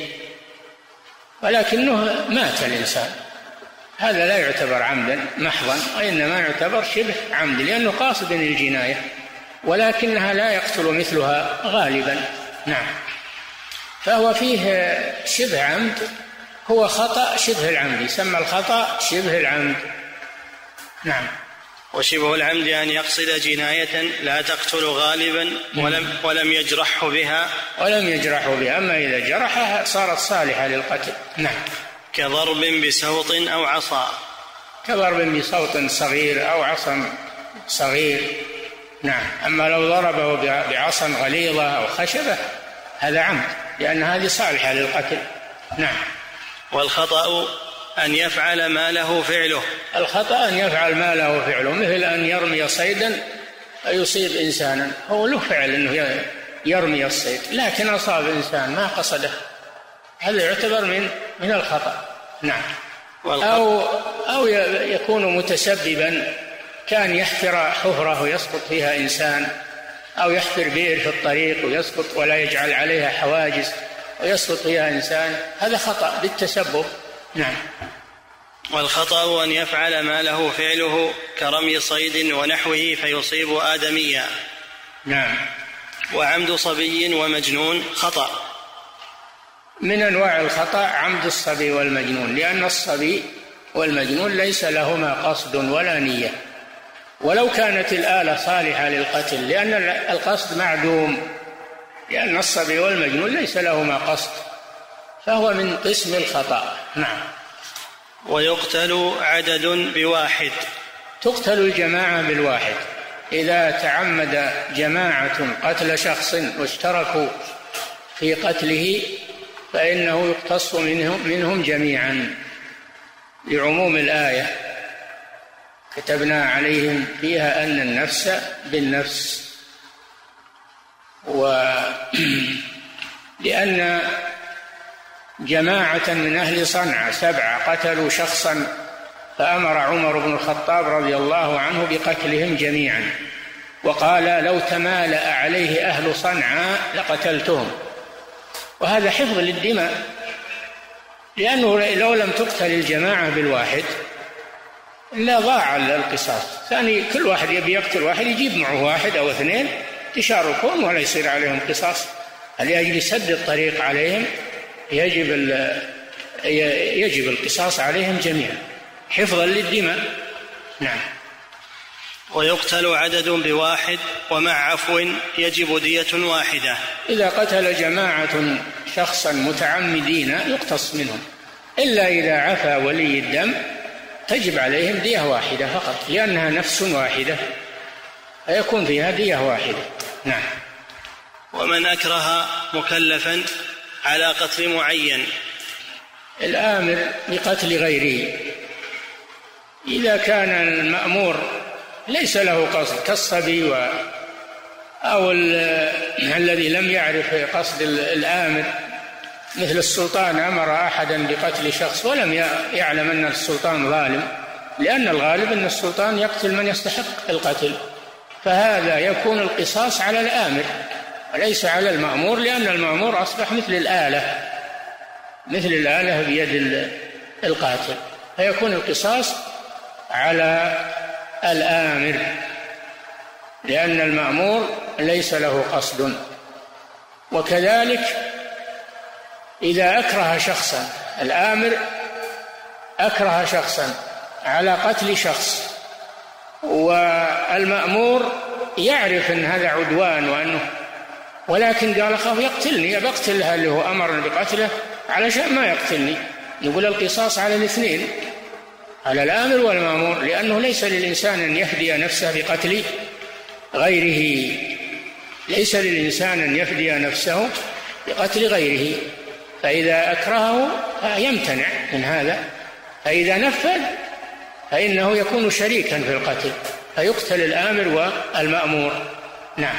ولكنه مات الإنسان، هذا لا يعتبر عمدا محضا، وإنما يعتبر شبه عمد لأنه قاصد الجناية ولكنها لا يقتل مثلها غالبا. نعم. فهو فيه شبه عمد، هو خطأ شبه العمد، يسمى الخطأ شبه العمد. نعم. وشبه العمد أن يقصد جناية لا تقتل غالبا ولم, ولم يجرحه بها ولم يجرحه بها، أما إذا جرحها صارت صالحة للقتل. نعم. كضرب بسوط أو عصا. كضرب بصوت صغير أو عصا صغير. نعم. أما لو ضربه بعصا غليظة أو خشبة هذا عمد، لأن هذه صالحة للقتل. نعم. والخطأ أن يفعل ما له فعله. الخطأ أن يفعل ما له فعله، مثل أن يرمي صيدا فيصيب إنسانا، هو له فعل أنه يرمي الصيد لكن أصاب إنسان ما قصده، هذا يعتبر من من الخطأ. نعم. أو أو يكون متسببا، كان يحفر حفرة ويسقط فيها إنسان، أو يحفر بئر في الطريق ويسقط ولا يجعل عليها حواجز ويسقط فيها إنسان، هذا خطأ بالتسبب. نعم. والخطأ أن يفعل ما له فعله كرمي صيد ونحوه فيصيب آدميا. نعم. وعمد صبي ومجنون خطأ. من أنواع الخطأ عمد الصبي والمجنون، لأن الصبي والمجنون ليس لهما قصد ولا نية، ولو كانت الآلة صالحة للقتل، لأن القصد معدوم، لأن الصبي والمجنون ليس لهما قصد، فهو من قسم الخطأ. نعم. ويقتل عدد بواحد. تقتل الجماعة بالواحد، إذا تعمد جماعة قتل شخص واشتركوا في قتله فإنه يقتص منهم, منهم جميعا لعموم الآية: كتبنا عليهم فيها أن النفس بالنفس. ولأن جماعة من أهل صنعاء سبعة قتلوا شخصا فأمر عمر بن الخطاب رضي الله عنه بقتلهم جميعا، وقال: لو تمالأ عليه أهل صنعاء لقتلتهم. وهذا حفظ للدماء، لأنه لو لم تقتل الجماعة بالواحد لا ضاع القصاص. ثاني كل واحد يبي يقتل واحد يجيب معه واحد أو اثنين تشاركون ولا يصير عليهم قصاص. لأجل سد الطريق عليهم يجب يجب القصاص عليهم جميعا حفظا للدماء. نعم. ويقتل عدد بواحد ومع عفو يجب دية واحدة. إذا قتل جماعة شخصا متعمدين يقتص منهم، إلا إذا عفا ولي الدم تجب عليهم دية واحدة فقط، لأنها نفس واحدة فيكون فيها دية واحدة. نعم. ومن أكره مكلفا على قتل معين، الآمر بقتل غيره إذا كان المأمور ليس له قصد كالصبي و أو الذي لم يعرف قصد الآمر، مثل السلطان أمر أحدا بقتل شخص ولم يعلم أن السلطان ظالم، لأن الغالب أن السلطان يقتل من يستحق القتل، فهذا يكون القصاص على الآمر وليس على المأمور، لأن المأمور أصبح مثل الآلة مثل الآلة بيد القاتل، فيكون القصاص على الآمر، لأن المأمور ليس له قصد. وكذلك إذا أكره شخصا، الآمر أكره شخصا على قتل شخص والمأمور يعرف أن هذا عدوان وأنه، ولكن قال أخاف يقتلني بقتله اللي هو أمرني بقتله علشان ما يقتلني، يقول القصاص على الاثنين، على الآمر والمأمور، لأنه ليس للإنسان أن يفدي نفسه بقتل غيره، ليس للإنسان أن يفدي نفسه بقتل غيره، فإذا أكرهه يمتنع من هذا، فإذا نفذ فإنه يكون شريكا في القتل فيقتل الآمر والمأمور. نعم.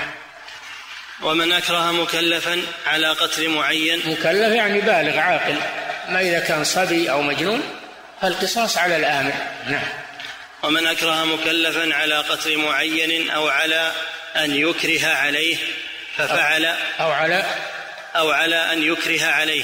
ومن أكره مكلفا على قتل معين، مكلف يعني بالغ عاقل، ما إذا كان صبي أو مجنون فالقصاص على الآمر. نعم. ومن أكره مكلفا على قتل معين أو على أن يكره عليه ففعل أو على أو على أن يكره عليه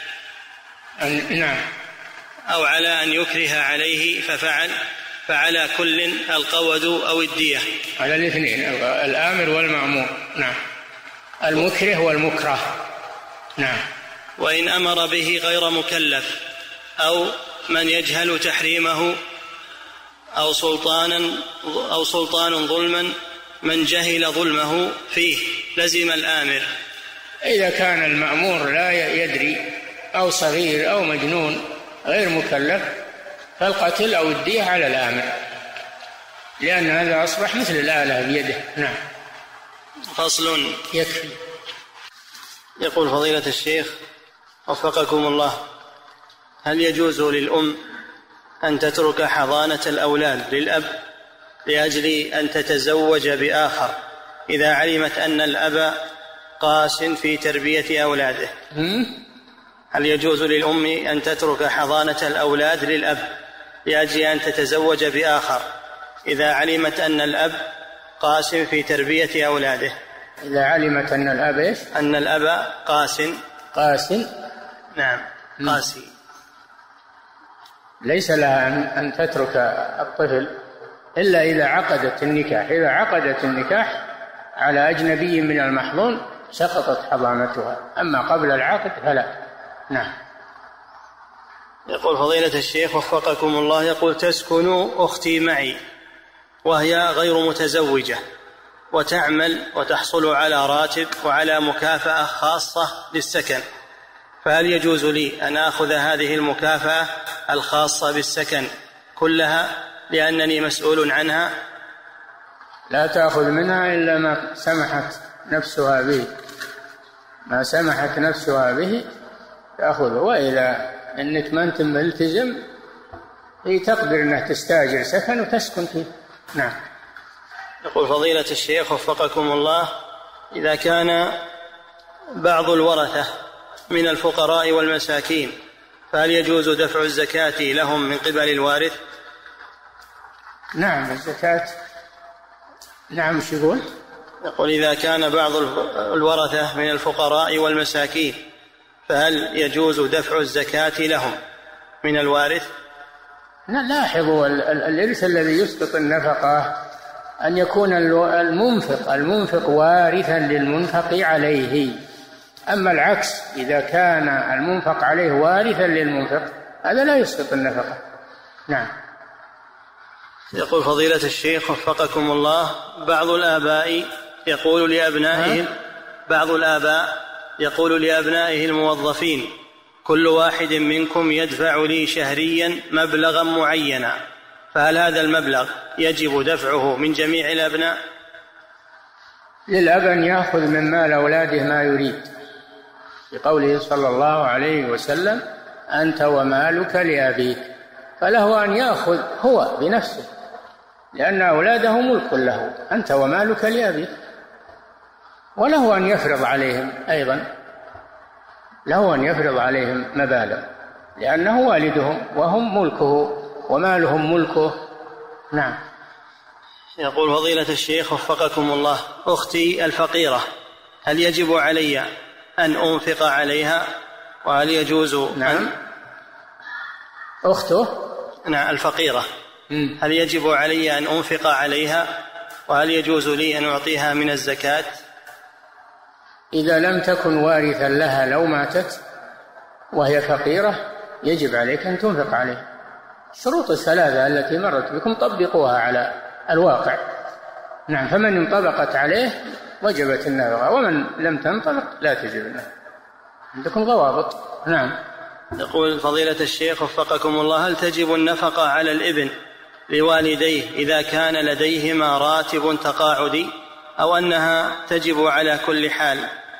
أن نعم أو على أن يكره عليه ففعل فعلى كل القود أو الدية، على الاثنين الآمر والمأمور. نعم. المكره والمكره. نعم. وإن أمر به غير مكلف أو من يجهل تحريمه أو سلطانا أو سلطان ظلما من جهل ظلمه فيه لزم الآمر. إذا كان المأمور لا يدري أو صغير أو مجنون غير مكلف فالقتل أو الدية على الآمر، لأن هذا أصبح مثل الآلة بيده. نعم. فصل. يكفي. يقول فضيلة الشيخ وفقكم الله: هل يجوز للأم أن تترك حضانة الأولاد للأب لأجل أن تتزوج بآخر إذا علمت أن الأب قاس في تربية أولاده؟ هل يجوز للأم أن تترك حضانة الأولاد للأب لأجل أن تتزوج بآخر إذا علمت أن الأب قاس في تربية أولاده؟ إذا علمت أن الأب إيش؟ أن الأب قاس قاس نعم قاسي، ليس لها أن تترك الطفل إلا إذا عقدت النكاح. إذا عقدت النكاح على أجنبي من المحظون سقطت حضانتها، أما قبل العقد فلا. نعم. يقول فضيلة الشيخ وفقكم الله: يقول تسكن أختي معي وهي غير متزوجة وتعمل وتحصل على راتب وعلى مكافأة خاصة للسكن، فهل يجوز لي أن أخذ هذه المكافأة الخاصة بالسكن كلها لأنني مسؤول عنها؟ لا تأخذ منها إلا ما سمحت نفسها به، ما سمحت نفسها به تأخذه، وإذا أنك ما أنت ملتزم هي تقدر أنها تستاجر سكن وتسكن فيه. نعم. يقول فضيلة الشيخ وفقكم الله: إذا كان بعض الورثة من الفقراء والمساكين فهل يجوز دفع الزكاة لهم من قبل الوارث؟ نعم الزكاة. نعم شو يقول؟ يقول إذا كان بعض الورثة من الفقراء والمساكين فهل يجوز دفع الزكاة لهم من الوارث؟ لاحظوا الإرث الذي يسقط النفقة أن يكون المنفق المنفق وارثا للمنفق عليه. أما العكس إذا كان المنفق عليه وارثا للمنفق هذا لا يسقط النفقة. نعم. يقول فضيلة الشيخ وفقكم الله بعض الآباء يقول لأبنائهم بعض الآباء يقول لأبنائه الموظفين كل واحد منكم يدفع لي شهريا مبلغا معينا، فهل هذا المبلغ يجب دفعه من جميع الأبناء؟ للأب أن يأخذ من مال أولاده ما يريد، بقوله صلى الله عليه وسلم أنت ومالك لأبيك، فله أن يأخذ هو بنفسه لأن أولاده ملك له، أنت ومالك لأبيك. وله أن يفرض عليهم أيضا، له أن يفرض عليهم مبالغ لأنه والدهم وهم ملكه ومالهم ملكه. نعم. يقول فضيلة الشيخ وفقكم الله أختي الفقيرة هل يجب علي أن أنفق عليها وهل يجوز؟ نعم. أن أخته نعم الفقيرة م. هل يجب علي أن أنفق عليها وهل يجوز لي أن أعطيها من الزكاة؟ إذا لم تكن وارثا لها لو ماتت وهي فقيرة يجب عليك أن تنفق عليها. الشروط الثلاثة التي مرت بكم طبقوها على الواقع. نعم. فمن انطبقت عليه وجبت النفقة ومن لم تنطبق لا تجب النفقة. عندكم ضوابط. نعم. يقول فضيلة الشيخ وفقكم الله هل تجب النفقة على الابن لوالديه إذا كان لديهما راتب تقاعدي أو أنها تجب على كل حال؟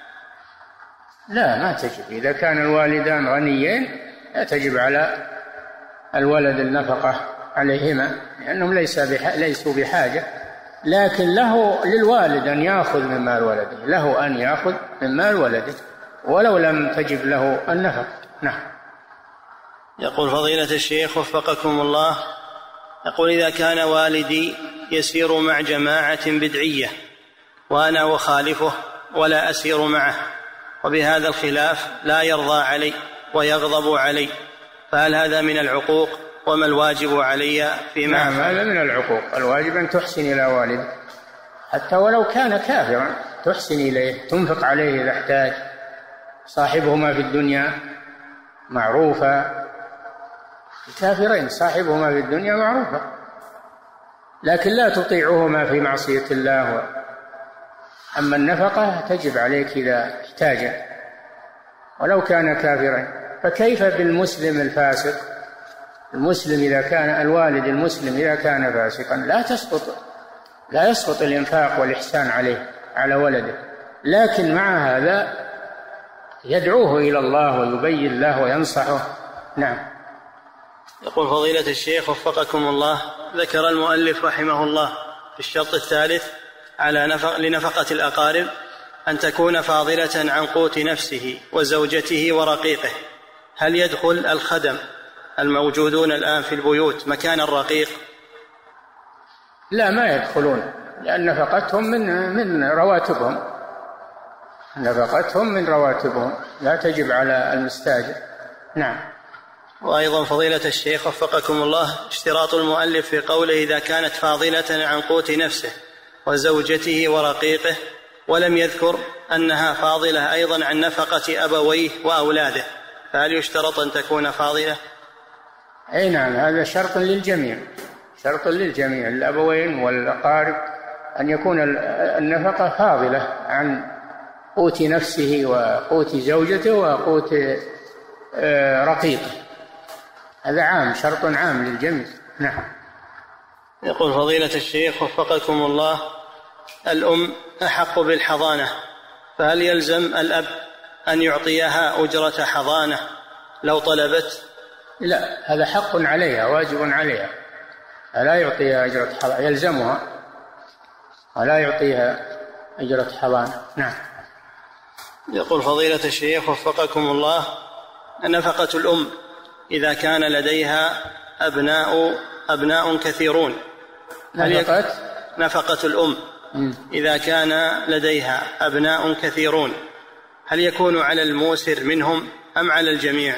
لا ما تجب. إذا كان الوالدان غنيين لا تجب على الولد النفقة عليهما لأنهم ليس بح... ليسوا بحاجة، لكن له للوالد أن يأخذ من مال ولده، له أن يأخذ من مال ولده ولو لم تجب له النفقة. نعم. يقول فضيلة الشيخ وفقكم الله يقول إذا كان والدي يسير مع جماعة بدعية وأنا أخالفه ولا أسير معه وبهذا الخلاف لا يرضى علي ويغضب علي، فهل هذا من العقوق وما الواجب علي فيما؟ نعم هذا من العقوق. الواجب أن تحسن إلى والدك حتى ولو كان كافرا، تحسن إليه تنفق عليه إذا احتاج. صاحبهما في الدنيا معروفة، الكافرين صاحبهما في الدنيا معروفة، لكن لا تطيعهما في معصية الله. أما النفقة تجب عليك إذا احتاج ولو كان كافرا. فكيف بالمسلم الفاسق؟ المسلم إذا كان الوالد المسلم إذا كان فاسقا لا تسقط لا يسقط الإنفاق والإحسان عليه على ولده، لكن مع هذا يدعوه إلى الله ويبين له وينصحه. نعم. يقول فضيلة الشيخ وفقكم الله ذكر المؤلف رحمه الله في الشرط الثالث على نفق لنفقة الأقارب أن تكون فاضلة عن قوت نفسه وزوجته ورقيقه، هل يدخل الخدم الموجودون الآن في البيوت مكان الرقيق؟ لا ما يدخلون، لأن نفقتهم من من رواتبهم نفقتهم من رواتبهم لا تجب على المستاجر. نعم. وأيضا فضيلة الشيخ وفقكم الله اشتراط المؤلف في قوله إذا كانت فاضلة عن قوت نفسه وزوجته ورقيقه ولم يذكر أنها فاضلة أيضا عن نفقة أبويه وأولاده، فهل يشترط أن تكون فاضلة؟ أي نعم هذا شرط للجميع، شرط للجميع الأبوين والأقارب أن يكون النفقة فاضلة عن قوت نفسه وقوت زوجته وقوت رقيقه، هذا عام شرط عام للجميع. نعم. يقول فضيلة الشيخ وفقكم الله الأم أحق بالحضانة، فهل يلزم الأب أن يعطيها أجرة حضانة لو طلبت؟ لا هذا حق عليها واجب عليها، لا يعطيها أجرة حضانة، يلزمها ولا يعطيها أجرة حضانة. نعم. يقول فضيلة الشيخ وفقكم الله نفقة الأم إذا كان لديها أبناء أبناء كثيرون نفقة نفقة الأم إذا كان لديها أبناء كثيرون هل يكون على الموسر منهم أم على الجميع؟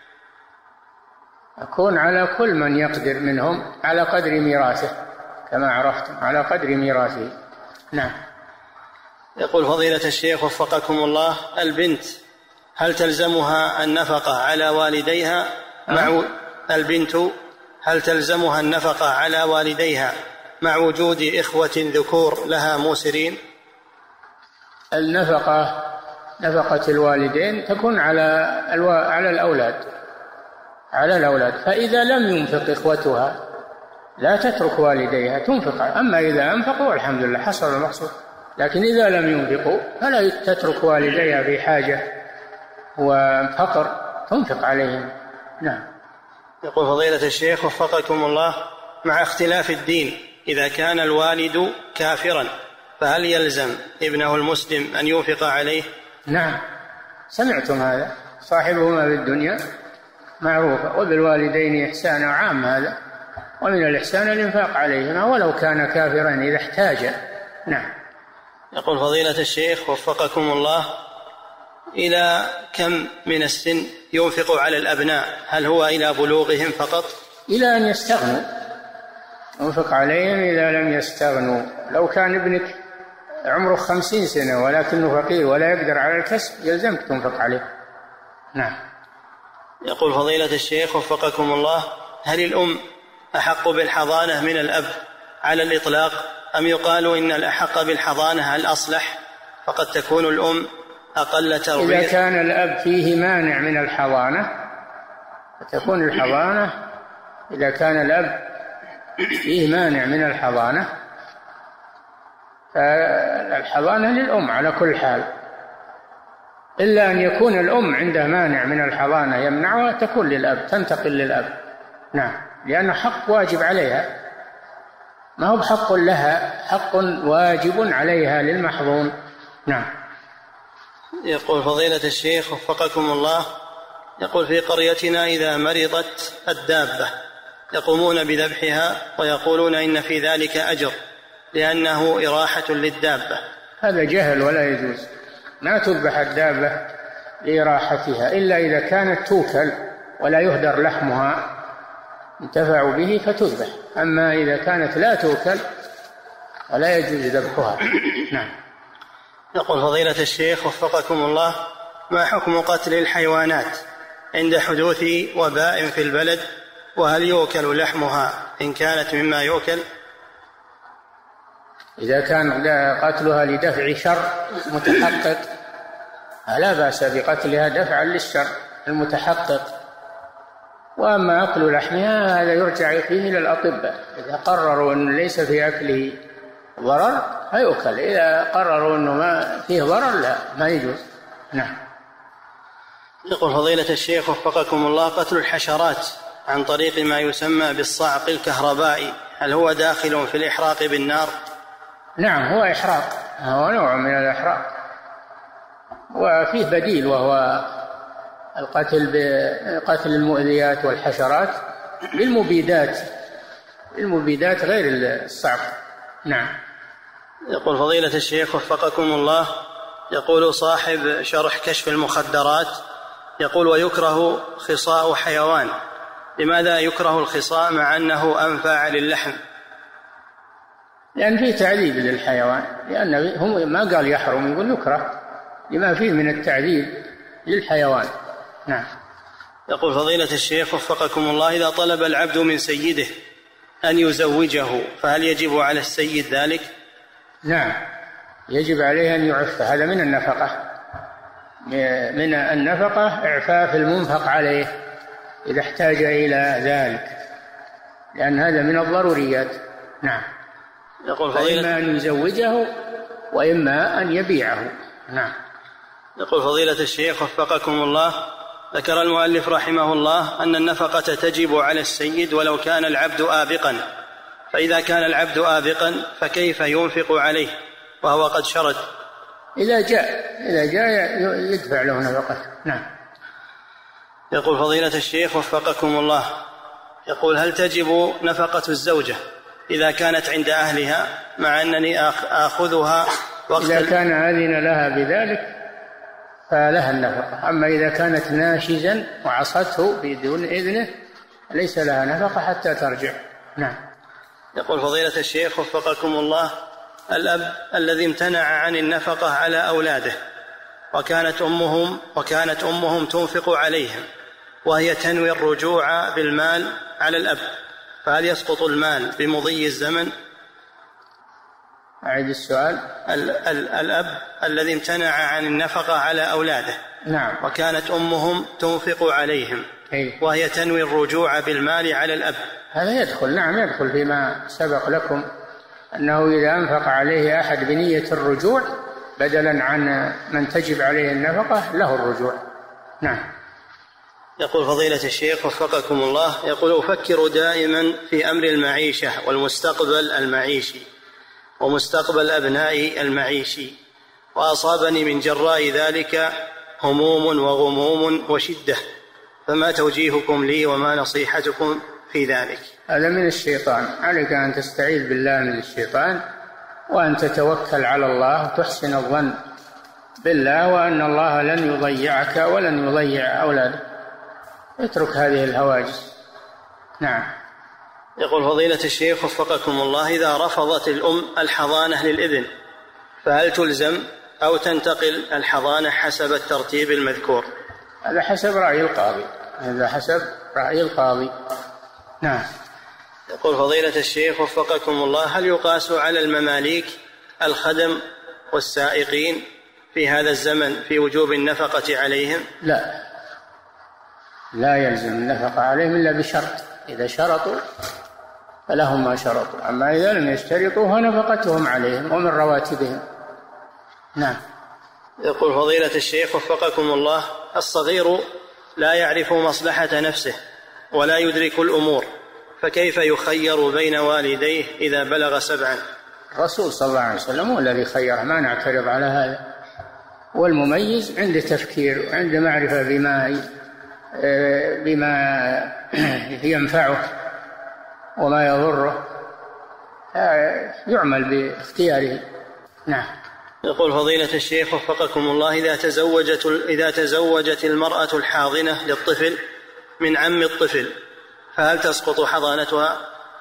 يكون على كل من يقدر منهم على قدر ميراثه كما عرفتم، على قدر ميراثه. نعم. يقول فضيلة الشيخ وفقكم الله، البنت هل تلزمها النفقة على والديها مع البنت هل تلزمها النفقة على والديها مع وجود إخوة ذكور لها موسرين؟ النفقة نفقة الوالدين تكون على الو... على الأولاد على الأولاد فإذا لم ينفق إخوتها لا تترك والديها تنفق، أما إذا أنفقوا الحمد لله حصل المقصود، لكن إذا لم ينفقوا فلا تترك والديها في حاجة وفقر تنفق عليهم. نعم. يقول فضيلة الشيخ وفقكم الله، مع اختلاف الدين إذا كان الوالد كافرا فهل يلزم ابنه المسلم أن ينفق عليه؟ نعم، سمعتم هذا، صاحبهما في الدنيا معروفة وبالوالدين إحسانا، عام هذا، ومن الإحسان الإنفاق عليهما ولو كان كافرا إذا احتاج. نعم. يقول فضيلة الشيخ وفقكم الله، إلى كم من السن ينفق على الأبناء؟ هل هو إلى بلوغهم فقط؟ إلى أن يستغنوا، ينفق عليهم إذا لم يستغنوا. لو كان ابنك عمره خمسين سنة ولكنه فقير ولا يقدر على الكسب يلزمك تنفق عليه. نعم. يقول فضيلة الشيخ وفقكم الله، هل الأم أحق بالحضانة من الأب على الإطلاق، أم يقال إن الأحق بالحضانة الأصلح فقد تكون الأم أقل تربية؟ إذا كان الأب فيه مانع من الحضانة فتكون الحضانة، إذا كان الأب فيه مانع من الحضانة فالحضانة للأم على كل حال، إلا أن يكون الأم عندها مانع من الحضانة يمنعها تكون للأب، تنتقل للأب. نعم، لأنه حق واجب عليها، ما هو بحق لها، حق واجب عليها للمحظون. نعم. يقول فضيلة الشيخ وفقكم الله، يقول في قريتنا إذا مرضت الدابة يقومون بذبحها ويقولون إن في ذلك أجر لأنه إراحة للدابة. هذا جهل ولا يجوز، ما تذبح الدابة لإراحتها إلا إذا كانت توكل ولا يهدر لحمها انتفعوا به فتذبح، أما إذا كانت لا توكل فلا يجوز ذبحها. نعم. يقول فضيلة الشيخ وفقكم الله، ما حكم قتل الحيوانات عند حدوث وباء في البلد، وهل يؤكل لحمها إن كانت مما يؤكل؟ إذا كان قتلها لدفع شر متحقق لا بأس بقتلها دفعا للشر المتحقق، وأما أكل لحمها هذا يرجع فيه إلى الأطباء، إذا قرروا أن ليس في أكله ضرر فيؤكل، إذا قرروا أنه ما فيه ضرر لا ما يجوز. نعم. يقول فضيلة الشيخ وفقكم الله، قتل الحشرات عن طريق ما يسمى بالصعق الكهربائي هل هو داخل في الإحراق بالنار؟ نعم، هو إحراق، هو نوع من الإحراق، وفيه بديل وهو القتل بقتل المؤذيات والحشرات بالمبيدات، المبيدات غير الصعق. نعم. يقول فضيلة الشيخ وفقكم الله، يقول صاحب شرح كشف المخدرات، يقول ويكره خصاء حيوان، لماذا يكره الخصاء مع أنه أنفع للحم؟ لأن فيه تعذيب للحيوان، لأن هم ما قال يحرم، يقول يكره لما فيه من التعذيب للحيوان. نعم. يقول فضيلة الشيخ وفقكم الله، إذا طلب العبد من سيده أن يزوجه فهل يجب على السيد ذلك؟ نعم، يجب عليه أن يعف، هذا من النفقة، من النفقة إعفاف المنفق عليه إذا احتاج إلى ذلك، لأن هذا من الضروريات. نعم. يقول فضيلة إما أن يزوجه وإما أن يبيعه. نعم. يقول فضيلة الشيخ وفقكم الله، ذكر المؤلف رحمه الله أن النفقة تجب على السيد ولو كان العبد آبقا، فإذا كان العبد آبقا فكيف ينفق عليه وهو قد شرد؟ إذا جاء إذا جاء يدفع له نفقة. نعم. يقول فضيلة الشيخ وفقكم الله، يقول هل تجب نفقة الزوجة إذا كانت عند أهلها مع أنني آخذها وقت إذا كان أذن لها بذلك فلها النفقة. أما إذا كانت ناشزا وعصته بدون إذنه ليس لها نفقة حتى ترجع. نعم. يقول فضيلة الشيخ وفقكم الله: الأب الذي امتنع عن النفقة على أولاده وكانت أمهم وكانت أمهم تنفق عليهم وهي تنوي الرجوع بالمال على الأب، فهل يسقط المال بمضي الزمن؟ أعيد السؤال. ال- ال- الأب الذي امتنع عن النفقة على أولاده نعم. وكانت أمهم تنفق عليهم أي. وهي تنوي الرجوع بالمال على الأب، هذا يدخل. نعم يدخل فيما سبق لكم أنه إذا أنفق عليه أحد بنية الرجوع بدلا عن من تجب عليه النفقة له الرجوع. نعم. يقول فضيلة الشيخ وفقكم الله: يقول أفكر دائما في أمر المعيشة والمستقبل المعيشي ومستقبل أبنائي المعيشي، وأصابني من جراء ذلك هموم وغموم وشدة، فما توجيهكم لي وما نصيحتكم في ذلك؟ هذا من الشيطان، عليك أن تستعيذ بالله من الشيطان وأن تتوكل على الله وتحسن الظن بالله وأن الله لن يضيعك ولن يضيع أولادك. اترك هذه الهواجس. نعم. يقول فضيلة الشيخ وفقكم الله: إذا رفضت الأم الحضانة للإذن فهل تلزم أو تنتقل الحضانة حسب الترتيب المذكور؟ هذا حسب رأي القاضي. هذا حسب رأي القاضي. نعم. يقول فضيلة الشيخ وفقكم الله: هل يقاس على المماليك الخدم والسائقين في هذا الزمن في وجوب النفقة عليهم؟ لا، لا يلزم النفقة عليهم إلا بشرط، إذا شرطوا فلهم ما شرطوا، أما إذا لم يشترطوا فنفقتهم عليهم ومن رواتبهم. نعم. يقول فضيلة الشيخ وفقكم الله: الصغير لا يعرف مصلحة نفسه ولا يدرك الأمور، فكيف يخير بين والديه إذا بلغ سبعا؟ الرسول صلى الله عليه وسلم هو الذي خيره، ما نعترض على هذا. والمميز عنده تفكير وعنده معرفة بما بما ينفعه وما يضره، يعمل باختياره. نعم. يقول فضيلة الشيخ وفقكم الله: إذا تزوجت إذا تزوجت المرأة الحاضنة للطفل من عم الطفل فهل تسقط حضانتها؟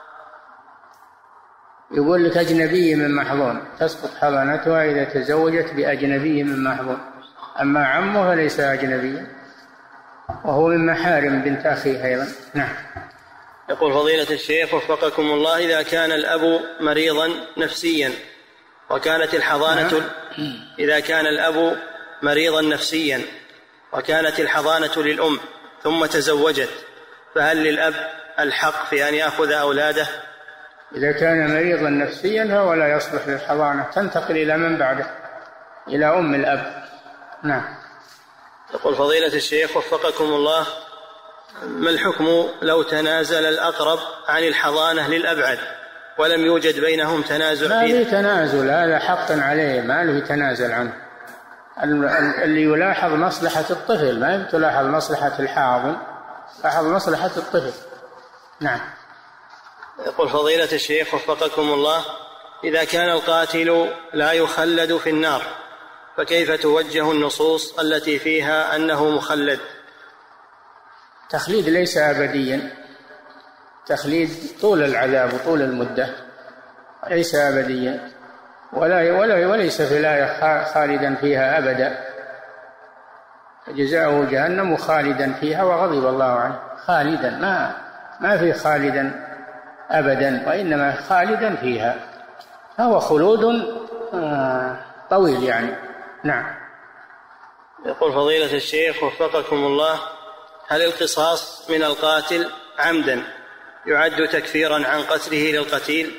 يقول لك أجنبي من محظون، تسقط حضانتها إذا تزوجت بأجنبي من محظون، أما عمه فليس أجنبيا وهو من محارم بنت أخيه أيضا. نعم. يقول فضيلة الشيخ وفقكم الله: إذا كان الأب مريضا نفسيا وكانت الحضانة نعم. إذا كان الأب مريضا نفسيا وكانت الحضانة للأم ثم تزوجت فهل للأب الحق في أن يأخذ أولاده؟ إذا كان مريضا نفسيا فهو لا يصلح للحضانة، تنتقل إلى من بعده، إلى أم الأب. نعم. يقول فضيلة الشيخ وفقكم الله: ما الحكم لو تنازل الأقرب عن الحضانة للأبعد ولم يوجد بينهم تنازل؟ ما في تنازل، هذا حق عليه، ما له يتنازل عنه. اللي يلاحظ مصلحة الطفل، ما تلاحظ مصلحة الحاضن، لاحظ مصلحة الطفل. نعم. يقول فضيلة الشيخ وفقكم الله: إذا كان القاتل لا يخلد في النار فكيف توجه النصوص التي فيها أنه مخلد؟ تخليد ليس أبديا، تخليد طول العذاب وطول المدة، ليس أبديا، ولا ولا وليس في الآية خالدا فيها أبدا، جزاؤه جهنم خالدا فيها وغضب الله عنه. خالدا، ما ما في خالدا أبدا، وإنما خالدا فيها، فهو خلود طويل يعني. نعم. يقول فضيلة الشيخ وفقكم الله: هل القصاص من القاتل عمدا يعد تكفيرا عن قتله للقتيل؟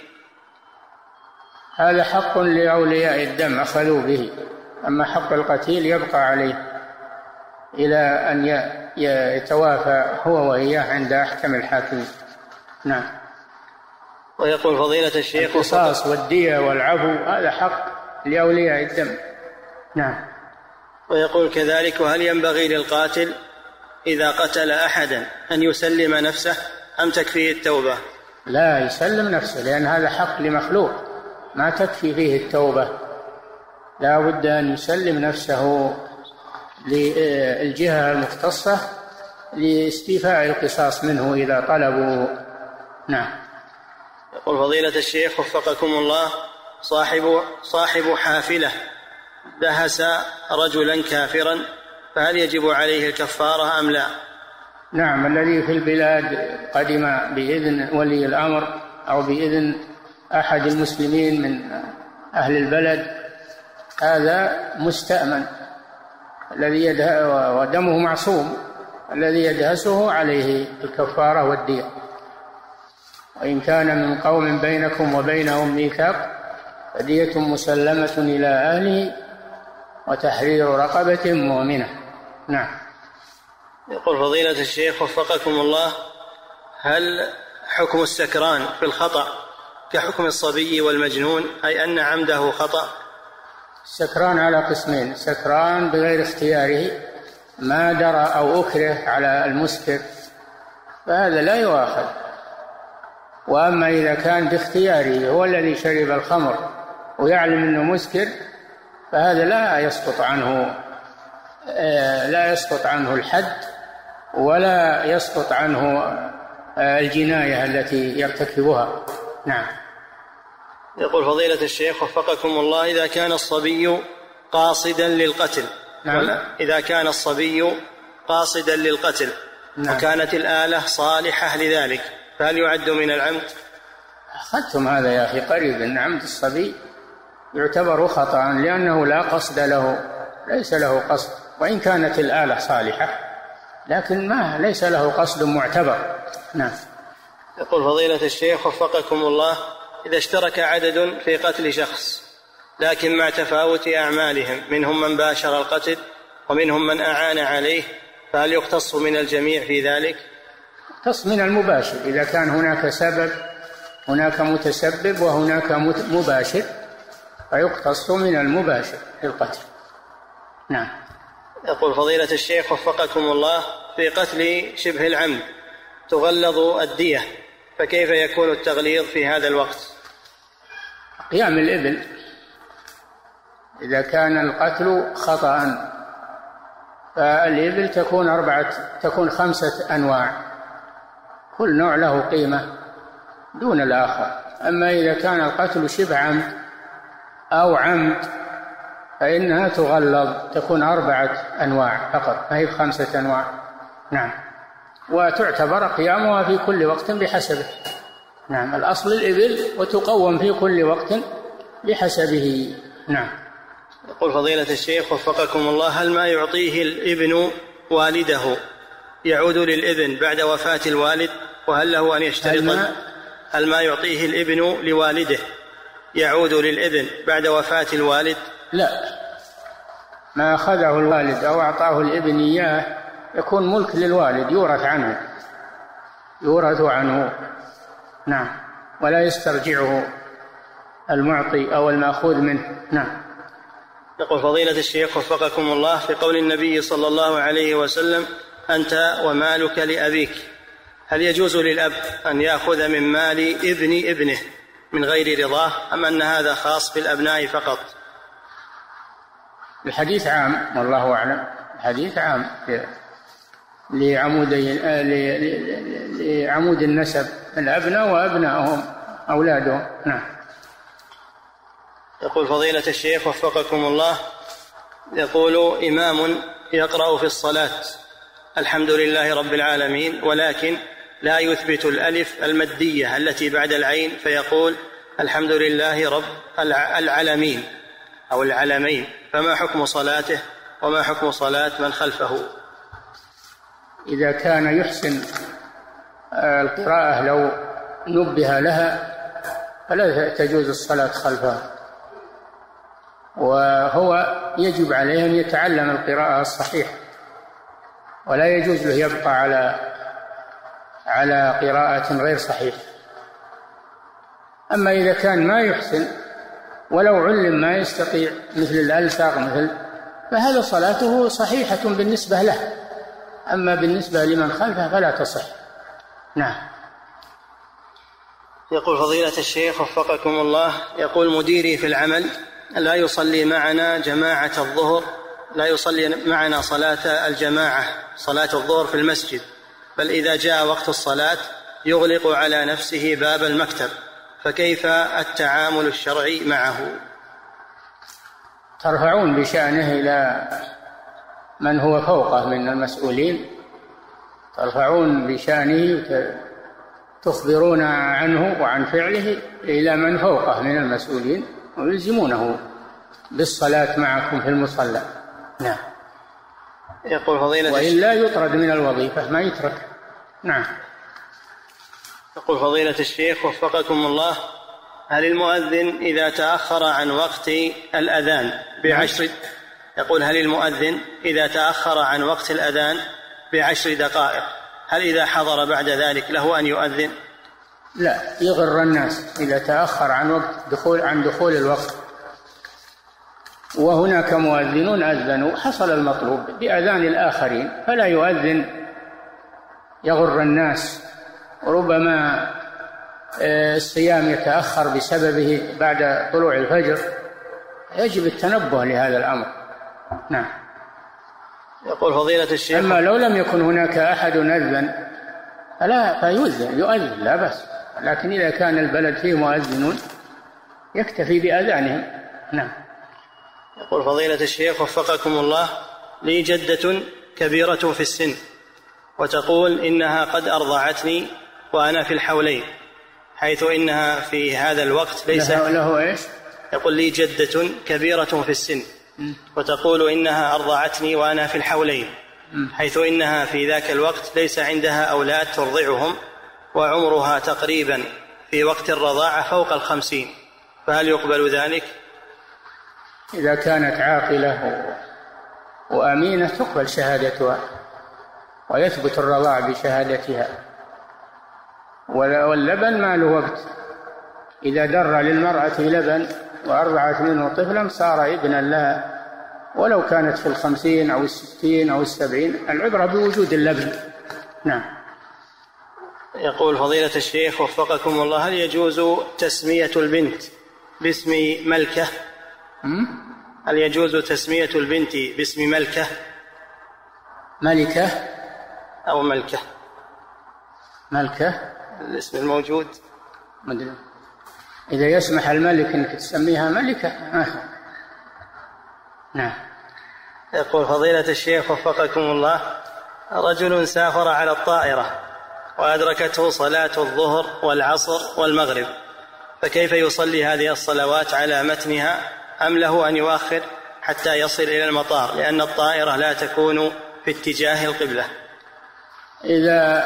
هذا حق لأولياء الدم أخذوا به، أما حق القتيل يبقى عليه إلى أن يتوافى هو وإياه عند أحكم الحاكمين. نعم. ويقول فضيلة الشيخ: القصاص والدية والعفو هذا حق لأولياء الدم. نعم. ويقول كذلك: وهل ينبغي للقاتل إذا قتل أحدا أن يسلم نفسه أم تكفيه التوبة؟ لا يسلم نفسه، لأن هذا حق لمخلوق ما تكفي فيه التوبة، لا بد أن يسلم نفسه للجهة المختصة لاستيفاء القصاص منه إذا طلبوا. نعم. يقول فضيلة الشيخ وفقكم الله: صاحب صاحب حافلة دهس رجلا كافرا، فهل يجب عليه الكفارة أم لا؟ نعم، الذي في البلاد قدم بإذن ولي الأمر أو بإذن أحد المسلمين من أهل البلد هذا مستأمن، الذي يده ودمه معصوم، الذي يدهسه عليه الكفارة والدية. وإن كان من قوم بينكم وبينهم ميثاق فدية مسلمة إلى أهله وتحرير رقبة مؤمنة. نعم. يقول فضيلة الشيخ وفقكم الله: هل حكم السكران في الخطأ كحكم الصبي والمجنون، أي أن عمده خطأ؟ السكران على قسمين: سكران بغير اختياره ما درى أو أكره على المسكر فهذا لا يؤاخذ، وأما إذا كان باختياره هو الذي شرب الخمر ويعلم أنه مسكر فهذا لا يسقط عنه لا يسقط عنه الحد ولا يسقط عنه الجناية التي يرتكبها. نعم. يقول فضيلة الشيخ وفقكم الله: إذا كان الصبي قاصدا للقتل. نعم. إذا كان الصبي قاصدا للقتل. نعم. وكانت الآلة صالحة لذلك، فهل يعد من العمد؟ أخذتم هذا يا أخي قريبا. أن عمد الصبي يعتبر خطأ لأنه لا قصد له، ليس له قصد، وإن كانت الآلة صالحة لكن ما ليس له قصد معتبر. نعم. يقول فضيلة الشيخ وفقكم الله: إذا اشترك عدد في قتل شخص لكن مع تفاوت أعمالهم، منهم من باشر القتل ومنهم من أعان عليه، فهل يقتص من الجميع في ذلك؟ يقتص من المباشر، إذا كان هناك سبب، هناك متسبب وهناك مباشر، فيقتص من المباشر في القتل. نعم. يقول فضيلة الشيخ وفقكم الله: في قتل شبه العمد تغلظ الدية، فكيف يكون التغليظ في هذا الوقت؟ قيام الإبل. إذا كان القتل خطأ فالإبل تكون أربعة تكون خمسة أنواع، كل نوع له قيمة دون الآخر. أما إذا كان القتل شبه عمد أو عمد فإنها تغلظ، تكون أربعة أنواع فقط، ما هي خمسة أنواع. نعم. وتعتبر قيامها في كل وقت بحسبه. نعم. الأصل الإبل وتقوم في كل وقت بحسبه. نعم. يقول فضيلة الشيخ وفقكم الله: هل ما يعطيه الابن والده يعود للابن بعد وفاة الوالد، وهل له أن يشترط؟ هل ما, هل ما يعطيه الابن لوالده يعود للابن بعد وفاة الوالد؟ لا، ما أخذه الوالد أو أعطاه الابن إياه يكون ملك للوالد، يورث عنه يورث عنه نعم، ولا يسترجعه المعطي أو المأخوذ منه. نعم. يقول فضيلة الشيخ وفقكم الله: في قول النبي صلى الله عليه وسلم: أنت ومالك لأبيك، هل يجوز للأب أن يأخذ من مال ابن ابنه من غير رضاه، أم أن هذا خاص بالأبناء فقط؟ الحديث عام والله أعلم، الحديث عام لعمودي لعمود النسب، الأبناء وأبنائهم أولادهم. نعم. يقول فضيلة الشيخ وفقكم الله: يقول إمام يقرأ في الصلاة الحمد لله رب العالمين، ولكن لا يثبت الألف المدية التي بعد العين، فيقول الحمد لله رب العالمين أو العالمين، فما حكم صلاته وما حكم صلاة من خلفه؟ إذا كان يحسن القراءة لو نبه لها فلا تجوز الصلاة خلفها، وهو يجب عليه أن يتعلم القراءة الصحيحة، ولا يجوز له يبقى على على قراءة غير صحيحة. أما إذا كان ما يحسن ولو علم ما يستطيع مثل الألساق مثل، فهذا صلاته صحيحة بالنسبة له، أما بالنسبة لمن خلفه فلا تصح. نعم. يقول فضيلة الشيخ وفقكم الله، يقول مديري في العمل لا يصلي معنا جماعة الظهر، لا يصلي معنا صلاة الجماعة صلاة الظهر في المسجد، بل إذا جاء وقت الصلاة يغلق على نفسه باب المكتب، فكيف التعامل الشرعي معه؟ ترفعون بشأنه إلى من هو فوقه من المسؤولين، ترفعون بشأنه تخبرون عنه وعن فعله إلى من فوقه من المسؤولين ويلزمونه بالصلاة معكم في المصلى. نعم. يقول فضيلة وإلا يطرد من الوظيفة، ما يترك. نعم. يقول فضيلة الشيخ وفقكم الله، هل المؤذن إذا تأخر عن وقت الأذان بعشر يقول هل المؤذن إذا تأخر عن وقت الأذان بعشر دقائق هل إذا حضر بعد ذلك له أن يؤذن؟ لا، يغر الناس إذا تأخر عن وقت دخول عن دخول الوقت، وهناك مؤذنون أذنوا حصل المطلوب بأذان الآخرين، فلا يؤذن يغر الناس، وربما الصيام يتأخر بسببه بعد طلوع الفجر، يجب التنبه لهذا الأمر. نعم. يقول فضيلة الشيخ، أما لو لم يكن هناك أحد أذن فلا فيؤذن يؤذن لا بأس، لكن إذا كان البلد فيه مؤذنون يكتفي بأذانهم. نعم. يقول فضيلة الشيخ وفقكم الله، لي جدة كبيرة في السن وتقول إنها قد أرضعتني وأنا في الحولين، حيث إنها في هذا الوقت ليس له, له إيش؟ يقول لي جدة كبيرة في السن وتقول إنها أرضعتني وأنا في الحولين، حيث إنها في ذاك الوقت ليس عندها أولاد ترضعهم، وعمرها تقريبا في وقت الرضاعة فوق الخمسين، فهل يقبل ذلك؟ إذا كانت عاقلة وأمينة تقبل شهادتها ويثبت الرضاع بشهادتها، واللبن ما له وقت، إذا در للمرأة لبن وأرضعت منه طفلا صار ابنا لها، ولو كانت في الخمسين أو الستين أو السبعين، العبرة بوجود اللبن. نعم. يقول فضيلة الشيخ وفقكم الله، هل يجوز تسمية البنت باسم ملكة؟ هل يجوز تسمية البنت باسم ملكة؟ ملكة أو ملكة؟ ملكة الاسم الموجود مدري. إذا يسمح الملك أنك تسميها ملكة. آه. نعم. يقول فضيلة الشيخ وفقكم الله، رجل سافر على الطائرة وأدركته صلاة الظهر والعصر والمغرب، فكيف يصلي هذه الصلوات على متنها، أم له أن يؤخر حتى يصل إلى المطار، لأن الطائرة لا تكون في اتجاه القبلة؟ إذا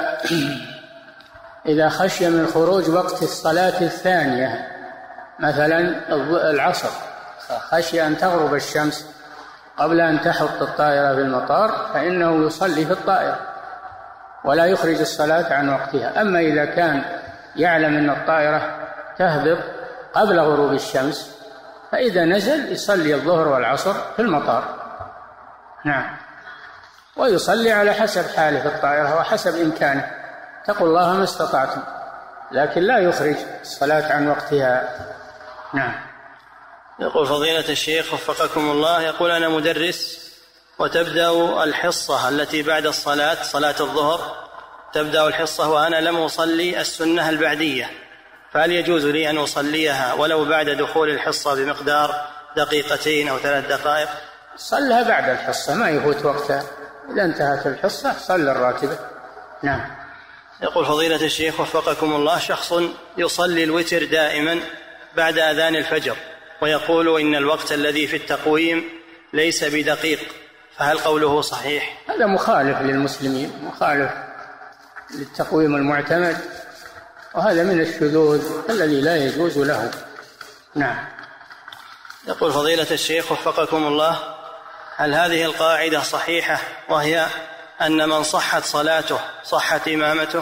إذا خشي من خروج وقت الصلاة الثانية مثلا العصر، خشي أن تغرب الشمس قبل أن تحط الطائرة في المطار، فإنه يصلي في الطائرة ولا يخرج الصلاة عن وقتها. أما إذا كان يعلم أن الطائرة تهبط قبل غروب الشمس، فإذا نزل يصلي الظهر والعصر في المطار. نعم. ويصلي على حسب حاله في الطائرة وحسب إمكانه، اتقوا الله ما استطعتم، لكن لا يخرج الصلاة عن وقتها. نعم. يقول فضيلة الشيخ وفقكم الله، يقول أنا مدرس وتبدأ الحصة التي بعد الصلاة صلاة الظهر، تبدأ الحصة وأنا لم أصلي السنة البعدية، فهل يجوز لي أن أصليها ولو بعد دخول الحصة بمقدار دقيقتين أو ثلاث دقائق؟ صلها بعد الحصة ما يفوت وقتها، إذا انتهت الحصة صلى الراتبة. نعم. يقول فضيلة الشيخ وفقكم الله، شخص يصلي الوتر دائما بعد أذان الفجر ويقول إن الوقت الذي في التقويم ليس بدقيق، فهل قوله صحيح؟ هذا مخالف للمسلمين، مخالف للتقويم المعتمد، وهذا من الشذوذ الذي لا يجوز له. نعم. يقول فضيلة الشيخ وفقكم الله، هل هذه القاعدة صحيحة، وهي أن من صحت صلاته صحت إمامته؟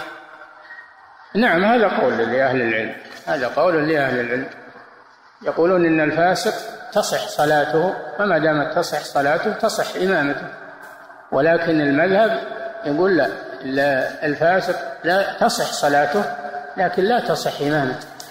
نعم، هذا قول لأهل العلم، هذا قول لأهل العلم، يقولون إن الفاسق تصح صلاته، فما دامت تصح صلاته تصح إمامته. ولكن المذهب يقول لا, لا الفاسق لا تصح صلاته لكن لا تصح إمامته.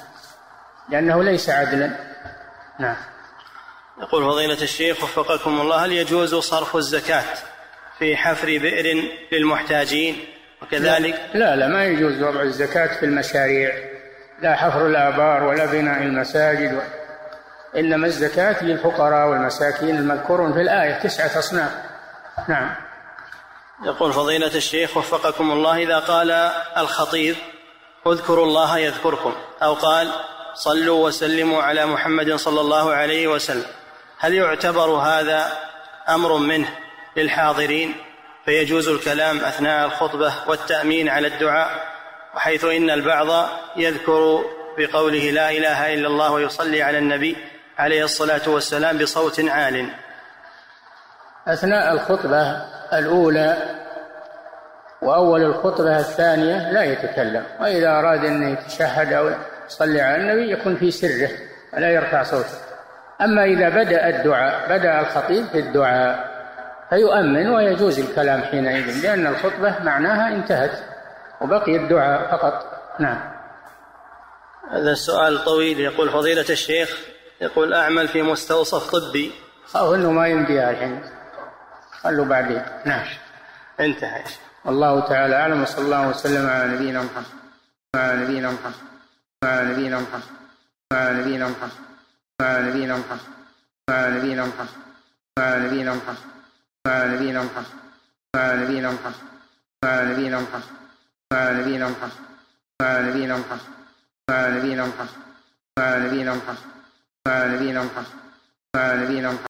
لأنه ليس عدلا. نعم. يقول فضيلة الشيخ وفقكم الله، هل يجوز صرف الزكاة في حفر بئر للمحتاجين وكذلك؟ لا لا ما يجوز وضع الزكاة في المشاريع، لا حفر الآبار ولا بناء المساجد، إنما الزكاة للفقراء والمساكين المذكورون في الآية تسعة أصناف. نعم. يقول فضيلة الشيخ وفقكم الله، إذا قال الخطيب اذكروا الله يذكركم، أو قال صلوا وسلموا على محمد صلى الله عليه وسلم، هل يعتبر هذا أمر منه للحاضرين فيجوز الكلام أثناء الخطبة والتأمين على الدعاء، وحيث إن البعض يذكر بقوله لا إله إلا الله ويصلي على النبي عليه الصلاة والسلام بصوت عال؟ أثناء الخطبة الأولى وأول الخطبة الثانية لا يتكلم، وإذا أراد أن يتشهد أو يصلي على النبي يكون في سره ولا يرفع صوته. أما إذا بدأ الدعاء بدأ الخطيب في الدعاء فيؤمن ويجوز الكلام حينئذ، لأن الخطبة معناها انتهت وبقي الدعاء فقط. نعم. هذا السؤال طويل. يقول فضيلة الشيخ، يقول أعمل في مستوصف طبي. أو أنه ما يمديها الحين، خلوا بعدين. نعم. انتهى. والله تعالى أعلم، وصلى الله وسلم على نبينا محمد على نبينا محمد على نبينا محمد على نبينا محمد على نبينا محمد على نبينا محمد على نبينا محمد على نبينا محمد على نبينا محمد على نبينا محمد على نبينا محمد على نبينا محمد على نبينا محمد على نبينا محمد على نبينا محمد على نبينا محمد على نبينا محمد